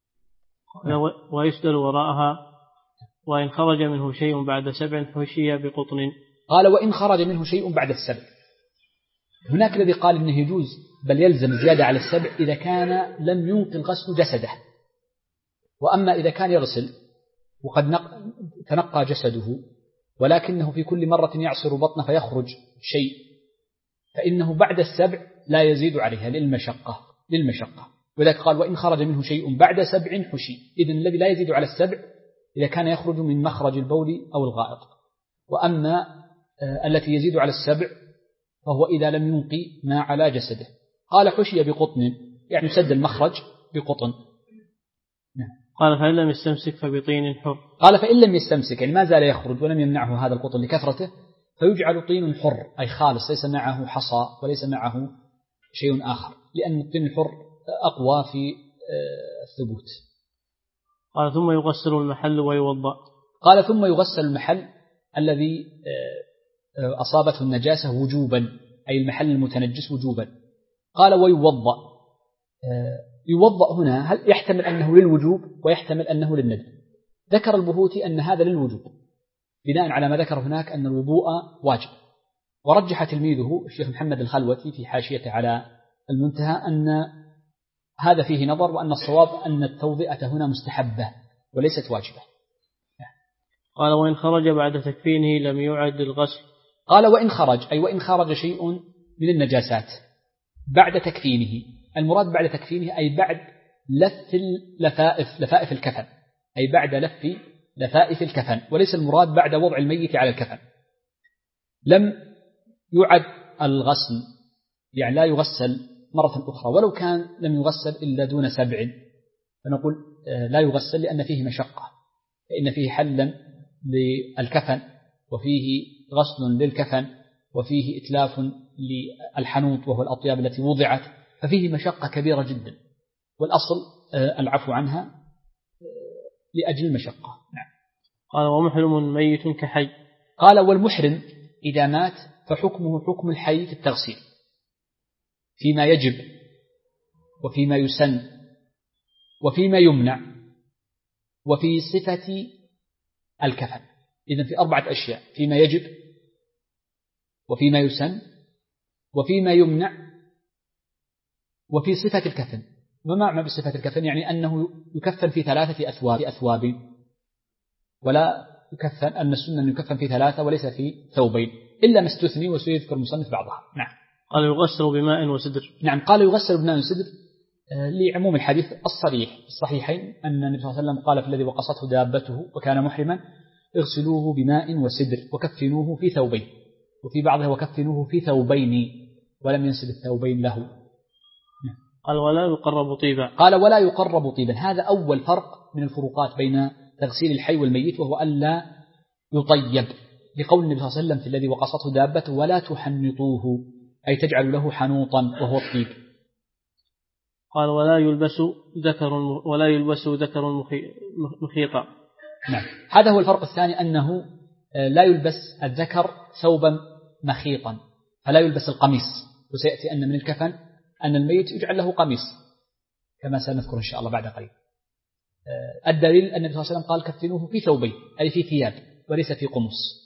ويسدل وراءها وإن خرج منه شيء بعد 7 حشي بقطن. قال وإن خرج منه شيء بعد 7. هناك الذي قال إنه يجوز بل يلزم زيادة على 7 إذا كان لم ينقل غسل جسده، وأما إذا كان يغسل وقد تنقى جسده ولكنه في كل مرة يعصر بطنه فيخرج شيء فإنه بعد 7 لا يزيد عليها للمشقة، وذلك قال وإن خرج منه شيء بعد 7 حشي. إذن الذي لا يزيد على 7 إذا كان يخرج من مخرج البول أو الغائط، وأما التي يزيد على 7 فهو إذا لم ينقي ما على جسده. قال حشي بقطن يعني سد المخرج بقطن. قال فإن لم يستمسك فبطين حر. قال فإن لم يستمسك يعني ما زال يخرج ولم يمنعه هذا القطن لكثرته فيجعل طين حر أي خالص ليس معه حصى وليس معه شيء آخر لأن الطين الحر أقوى في الثبوت. قال ثم يغسل المحل ويوضأ. قال ثم يغسل المحل الذي أصابته النجاسة وجوبا أي المحل المتنجس وجوبا. قال ويوضأ. يوضأ هنا هل يحتمل أنه للوجوب ويحتمل أنه للندب. ذكر البهوتي أن هذا للوجوب بناء على ما ذكر هناك أن الوضوء واجب. ورجح تلميذه الشيخ محمد الخلوتي في حاشيته على المنتهى أن هذا فيه نظر وأن الصواب أن التوضئة هنا مستحبة وليست واجبة. قال وإن خرج بعد تكفينه لم يعد الغسل. قال وإن خرج أي وإن خرج شيء من النجاسات بعد تكفينه. المراد بعد تكفينه أي بعد لف لفائف الكفن أي بعد لف لفائف الكفن وليس المراد بعد وضع الميت على الكفن. لم يعد الغسل يعني لا يغسل مرة أخرى ولو كان لم يغسل إلا دون 7 فنقول لا يغسل لأن فيه مشقة فإن فيه حلا للكفن وفيه غسل للكفن وفيه إتلاف للحنوط وهو الأطياب التي وضعت ففيه مشقة كبيرة جدا والأصل العفو عنها لأجل المشقة. نعم. قال ومحرم ميت كحي. قال والمحرم إذا مات فحكمه حكم الحي في التغسيل فيما يجب وفيما يسن وفيما يمنع وفي صفة الكفن. إذن في 4 أشياء فيما يجب وفيما يسن وفيما يمنع وفي صفة الكفن. وما معنى بصفة الكفن يعني أنه يكفن في 3 أثواب ولا يكفن أن السنة أن يكفن في 3 وليس في ثوبين إلا ما استثني وسيذكر المصنف بعضها. نعم. قال يغسل بماء وسدر. نعم قال يغسل بماء وسدر لعموم الحديث الصريح الصحيحين أن النبي صلى الله عليه وسلم قال في الذي وقصته دابته وكان محرما اغسلوه بماء وسدر وكفنوه في ثوبين وفي بعضها وكفنوه في ثوبين ولم ينسب الثوبين له. قال ولا يقرب طيبا. قال ولا يقرب طيبا. هذا أول فرق من الفروقات بين تغسيل الحي والميت وهو ألا يطيب لقول النبي صلى الله عليه وسلم في الذي وقصته دابته ولا تحنطوه أي تجعل له حنوطا وهو الطيب. قال ولا يلبس ذكر مخيطا. نعم هذا هو الفرق الثاني أنه لا يلبس الذكر ثوبا مخيطا فلا يلبس القميص وسيأتي أن من الكفن أن الميت يجعل له قميص كما سنذكر إن شاء الله بعد قليل. الدليل أن النبي صلى الله عليه وسلم قال كفنوه في ثوبين أي في ثياب وليس في قمص.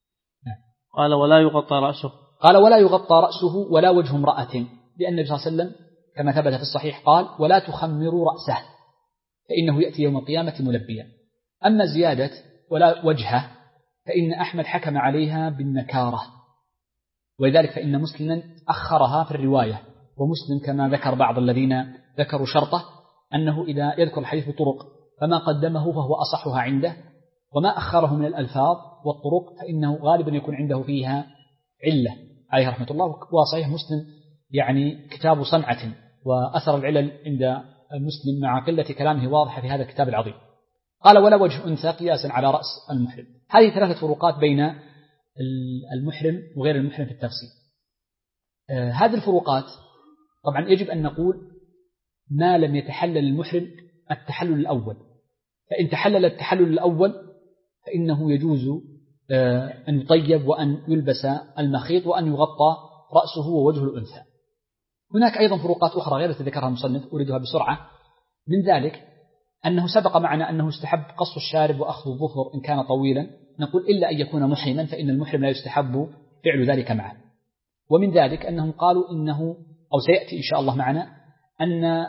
قال ولا يغطى رأسه. قال ولا يغطى رأسه ولا وجه امرأة لأن النبي صلى الله عليه وسلم كما ثبت في الصحيح قال ولا تخمروا رأسه فإنه يأتي يوم القيامة ملبيا. أما زيادة ولا وجهه فإن أحمد حكم عليها بالنكارة ولذلك فإن مسلما أخرها في الرواية ومسلم كما ذكر بعض الذين ذكروا شرطه أنه إذا يذكر الحديث بطرق فما قدمه فهو أصحها عنده وما أخره من الألفاظ والطرق فإنه غالبا يكون عنده فيها علة عليه رحمة الله. وصحيح مسلم يعني كتاب صنعة وأثر العلل عند مسلم مع قلة كلامه واضحة في هذا الكتاب العظيم. قال ولا وجه أنثى قياسا على رأس المحرم. هذه 3 فروقات بين المحرم وغير المحرم في التغسيل. هذه الفروقات طبعا يجب أن نقول ما لم يتحلل المحرم التحلل الأول فإن تحلل التحلل الأول فإنه يجوز أن يطيب وأن يلبس المخيط وأن يغطى رأسه ووجه الأنثى. هناك أيضا فروقات أخرى غير التي ذكرها المصنف أريدها بسرعة. من ذلك أنه سبق معنا أنه يستحب قص الشارب وأخذ الظفر إن كان طويلا نقول إلا أن يكون محرما فإن المحرم لا يستحب فعل ذلك معه. ومن ذلك أنهم قالوا إنه أو سيأتي إن شاء الله معنا أن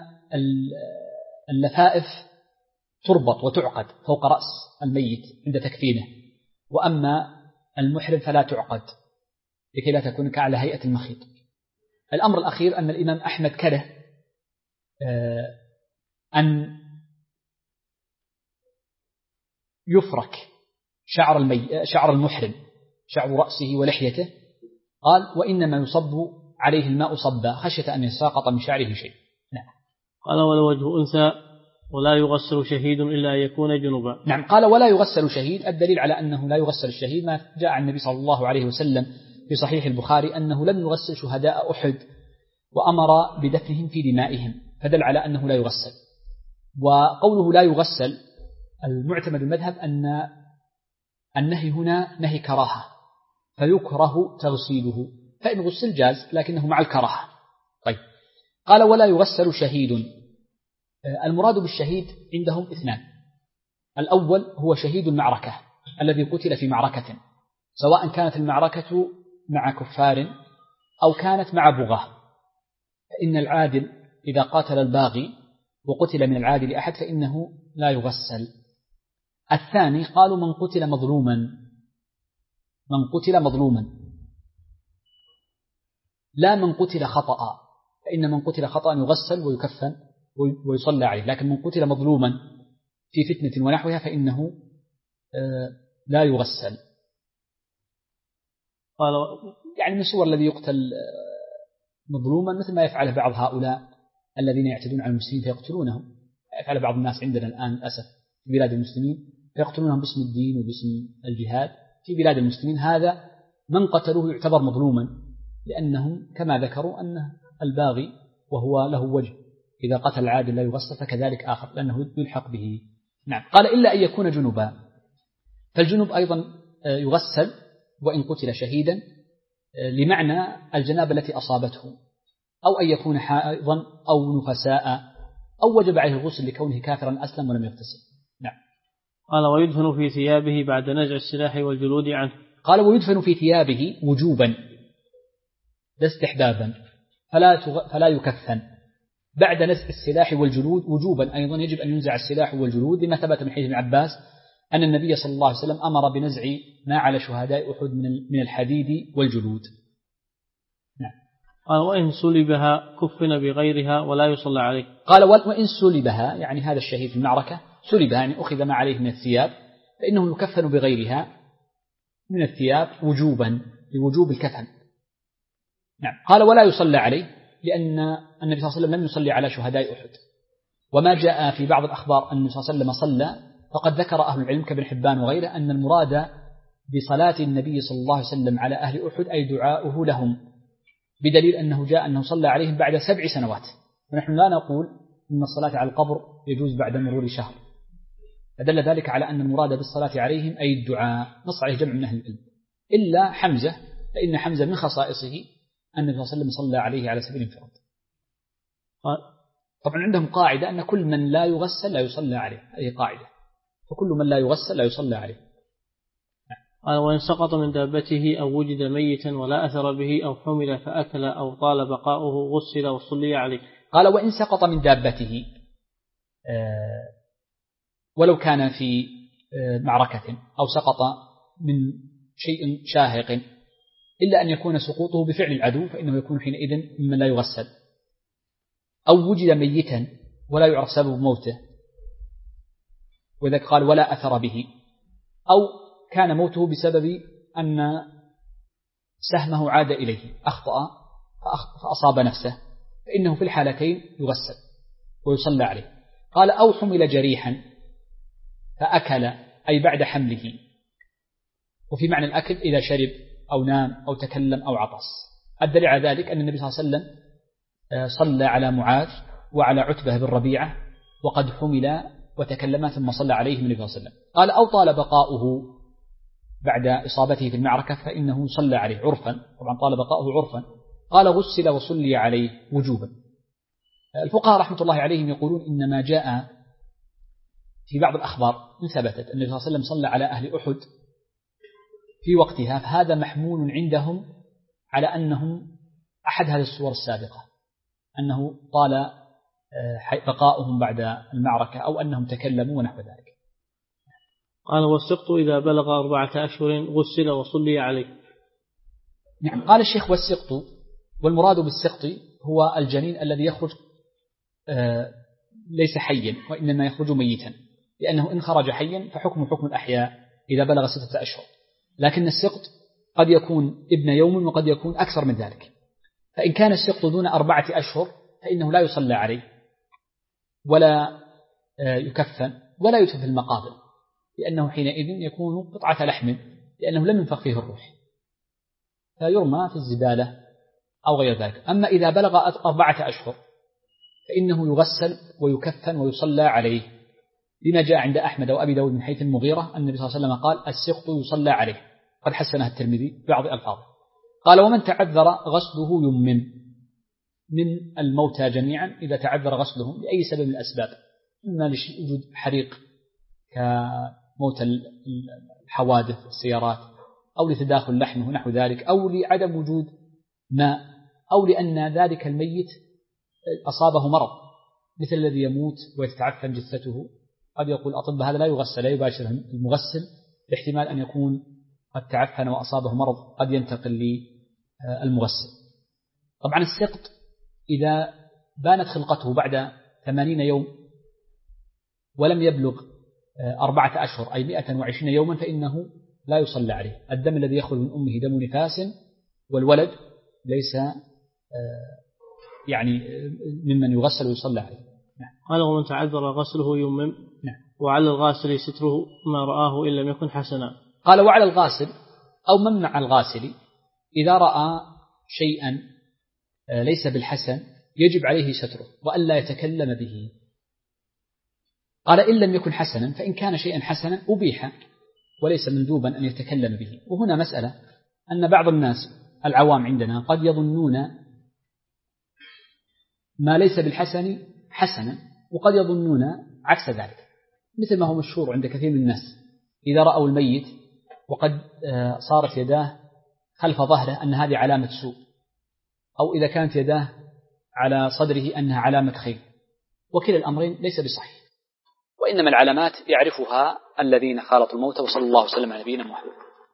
اللفائف تربط وتعقد فوق رأس الميت عند تكفينه وأما المحرم فلا تعقد لكي لا تكون كعلى هيئة المخيط. الأمر الأخير أن الإمام أحمد كره أن يفرك شعر المحرم شعر رأسه ولحيته قال وإنما يصب عليه الماء صبا خشية أن يساقط من شعره شيء. نعم. قال ولا وجه أنثى. ولا يغسل شهيد إلا أن يكون جنبا. نعم، قال ولا يغسل شهيد. الدليل على أنه لا يغسل الشهيد ما جاء عن النبي صلى الله عليه وسلم في صحيح البخاري أنه لم يغسل شهداء أحد وأمر بدفنهم في دمائهم، فدل على أنه لا يغسل. وقوله لا يغسل المعتمد المذهب أن النهي هنا نهي كراهة، فيكره تغسيله، فإن غسل جاز لكنه مع الكراهة. طيب، قال ولا يغسل شهيد. المراد بالشهيد عندهم اثنان: الأول هو شهيد المعركة الذي قتل في معركة، سواء كانت المعركة مع كفار أو كانت مع بغاة، فإن العادل إذا قاتل الباغي وقتل من العادل أحد فإنه لا يغسل. الثاني قالوا من قتل مظلوما لا من قتل خطأ، فإن من قتل خطأ يغسل ويكفن ويصلى عليه، لكن من قتل مظلوما في فتنة ونحوها فإنه لا يغسل. قال يعني من صور الذي يقتل مظلوما مثل ما يفعله بعض هؤلاء الذين يعتدون على المسلمين فيقتلونهم، يفعل بعض الناس عندنا الآن للأسف في بلاد المسلمين فيقتلونهم باسم الدين وباسم الجهاد في بلاد المسلمين. هذا من قتلوه يعتبر مظلوما، لأنهم كما ذكروا أن الباغي وهو له وجه إذا قتل العادل لا يغسل، فكذلك آخر لأنه يلحق به. نعم، قال إلا أن يكون جنبا، فالجنب أيضا يغسل وإن قتل شهيدا لمعنى الجنابة التي أصابته، أو أن يكون حائضا أو نفساء أو وجب عليه الغسل لكونه كافرا أسلم ولم يغتسل. نعم. قال ويدفن في ثيابه بعد نزع السلاح والجلود عنه. قال ويدفن في ثيابه وجوبا لا استحبابا، فلا يكفن بعد نزع السلاح والجلود. وجوبا أيضا يجب أن ينزع السلاح والجلود، لما ثبت من حديث ابن عباس أن النبي صلى الله عليه وسلم أمر بنزع ما على شهداء أحد من الحديد والجلود. نعم. قال وإن سلبها كفن بغيرها ولا يصلى عليه. قال وإن سلبها يعني هذا الشهيد في المعركة سلبها يعني أخذ ما عليه من الثياب فإنه يكفن بغيرها من الثياب وجوبا لوجوب الكفن. نعم. قال ولا يصلى عليه لأن النبي صلى الله عليه وسلم لم يصلي على شهداء أحد، وما جاء في بعض الأخبار أن النبي صلى الله عليه وسلم صلى، فقد ذكر أهل العلم كابن حبان وغيره أن المراد بصلاة النبي صلى الله عليه وسلم على أهل أحد أي دعاؤه لهم، بدليل أنه جاء أنه صلى عليهم بعد 7 سنوات، ونحن لا نقول أن الصلاة على القبر يجوز بعد مرور شهر، فدل ذلك على أن المراد بالصلاة عليهم أي الدعاء. نص عليه جمع من أهل العلم إلا حمزة، فإن حمزة من خصائصه أن النبي صلى الله عليه وسلم صلى عليه على سبيل الانفراد. طبعا عندهم قاعدة أن كل من لا يغسل لا يصلى عليه، هذه قاعدة، فكل من لا يغسل لا يصلى عليه. قال وإن سقط من دابته أو وجد ميتا ولا أثر به أو حمل فأكل أو طال بقاؤه غسل وصلي عليه. قال وإن سقط من دابته ولو كان في معركة أو سقط من شيء شاهق إلا أن يكون سقوطه بفعل العدو فإنه يكون حينئذ ممن لا يغسل، أو وجد ميتا ولا يعرف سبب موته وذلك قال ولا أثر به، أو كان موته بسبب أن سهمه عاد إليه أخطأ فأصاب نفسه، فإنه في الحالتين يغسل ويصلى عليه. قال أو حمل جريحا فأكل أي بعد حمله، وفي معنى الأكل إذا شرب أو نام أو تكلم أو عطس. الدليل على ذلك أن النبي صلى الله عليه وسلم صلى على معاذ وعلى عتبة بن ربيعة وقد حمل وتكلم ثم صلى عليه النبي صلى الله عليه وسلم. قال أو طال بقاؤه بعد إصابته في المعركة فإنه صلى عليه عرفا، طبعا طال بقاؤه عرفا. قال غسل وصلي عليه وجوبا. الفقهاء رحمة الله عليهم يقولون إن ما جاء في بعض الأخبار إن ثبتت النبي صلى الله عليه وسلم صلى على أهل أحد في وقتها، فهذا محمول عندهم على أنهم أحد هذه الصور السابقة، أنه طال بقاؤهم بعد المعركة أو أنهم تكلموا ونحو ذلك. قال والسقط إذا بلغ 4 أشهر غسل وصلي عليه. نعم. قال الشيخ والسقط، والمراد بالسقط هو الجنين الذي يخرج ليس حيا وإنما يخرج ميتا، لأنه إن خرج حيا فحكم حكم الأحياء إذا بلغ 6 أشهر، لكن السقط قد يكون ابن يوم وقد يكون أكثر من ذلك. فإن كان السقط دون 4 أشهر فإنه لا يصلى عليه ولا يكفن ولا يدفن في المقابر، لأنه حينئذ يكون قطعة لحم، لأنه لم ينفخ فيه الروح، فيرمى في الزبالة أو غير ذلك. أما إذا بلغ 4 أشهر فإنه يغسل ويكفن ويصلى عليه، لما جاء عند أحمد وأبي داود من حيث المغيرة أن النبي صلى الله عليه وسلم قال: السقط يصلى عليه، قد حسنها الترمذي بعض ألفاظه. قال: ومن تعذر غسله يمم، من الموتى جميعا إذا تعذر غسلهم لأي سبب من الأسباب، إما لوجود حريق كموت الحوادث السيارات، أو لتداخل لحمه نحو ذلك، أو لعدم وجود ماء، أو لأن ذلك الميت أصابه مرض مثل الذي يموت ويتعفن جثته، قد يقول أطباء هذا لا يغسل، لا يباشر المغسل، لاحتمال أن يكون قد تعفن وأصابه مرض قد ينتقل للمغسل. طبعا السقط إذا بانت خلقته بعد 80 يوم ولم يبلغ 4 أشهر أي 120 يوما فإنه لا يصلى عليه. الدم الذي يخرج من أمه دم نفاس، والولد ليس يعني ممن يغسل ويصلى عليه. قال: ومن تعذر غسله يمم. وعلى الغاسل ستره ما رآه إن لم يكن حسنا. قال: وعلى الغاسل أو من مع الغاسل إذا رأى شيئا ليس بالحسن يجب عليه ستره وألا يتكلم به. قال: إن لم يكن حسنا، فإن كان شيئا حسنا أبيح وليس مندوبا أن يتكلم به. وهنا مسألة أن بعض الناس العوام عندنا قد يظنون ما ليس بالحسن حسنا، وقد يظنون عكس ذلك، مثل ما هو مشهور عند كثير من الناس إذا رأوا الميت وقد صارت يداه خلف ظهره أن هذه علامة سوء، أو إذا كانت يداه على صدره أنها علامة خير، وكلا الأمرين ليس بصحيح، وإنما العلامات يعرفها الذين خالطوا الموت. وصلى الله وسلم على نبينا محمد.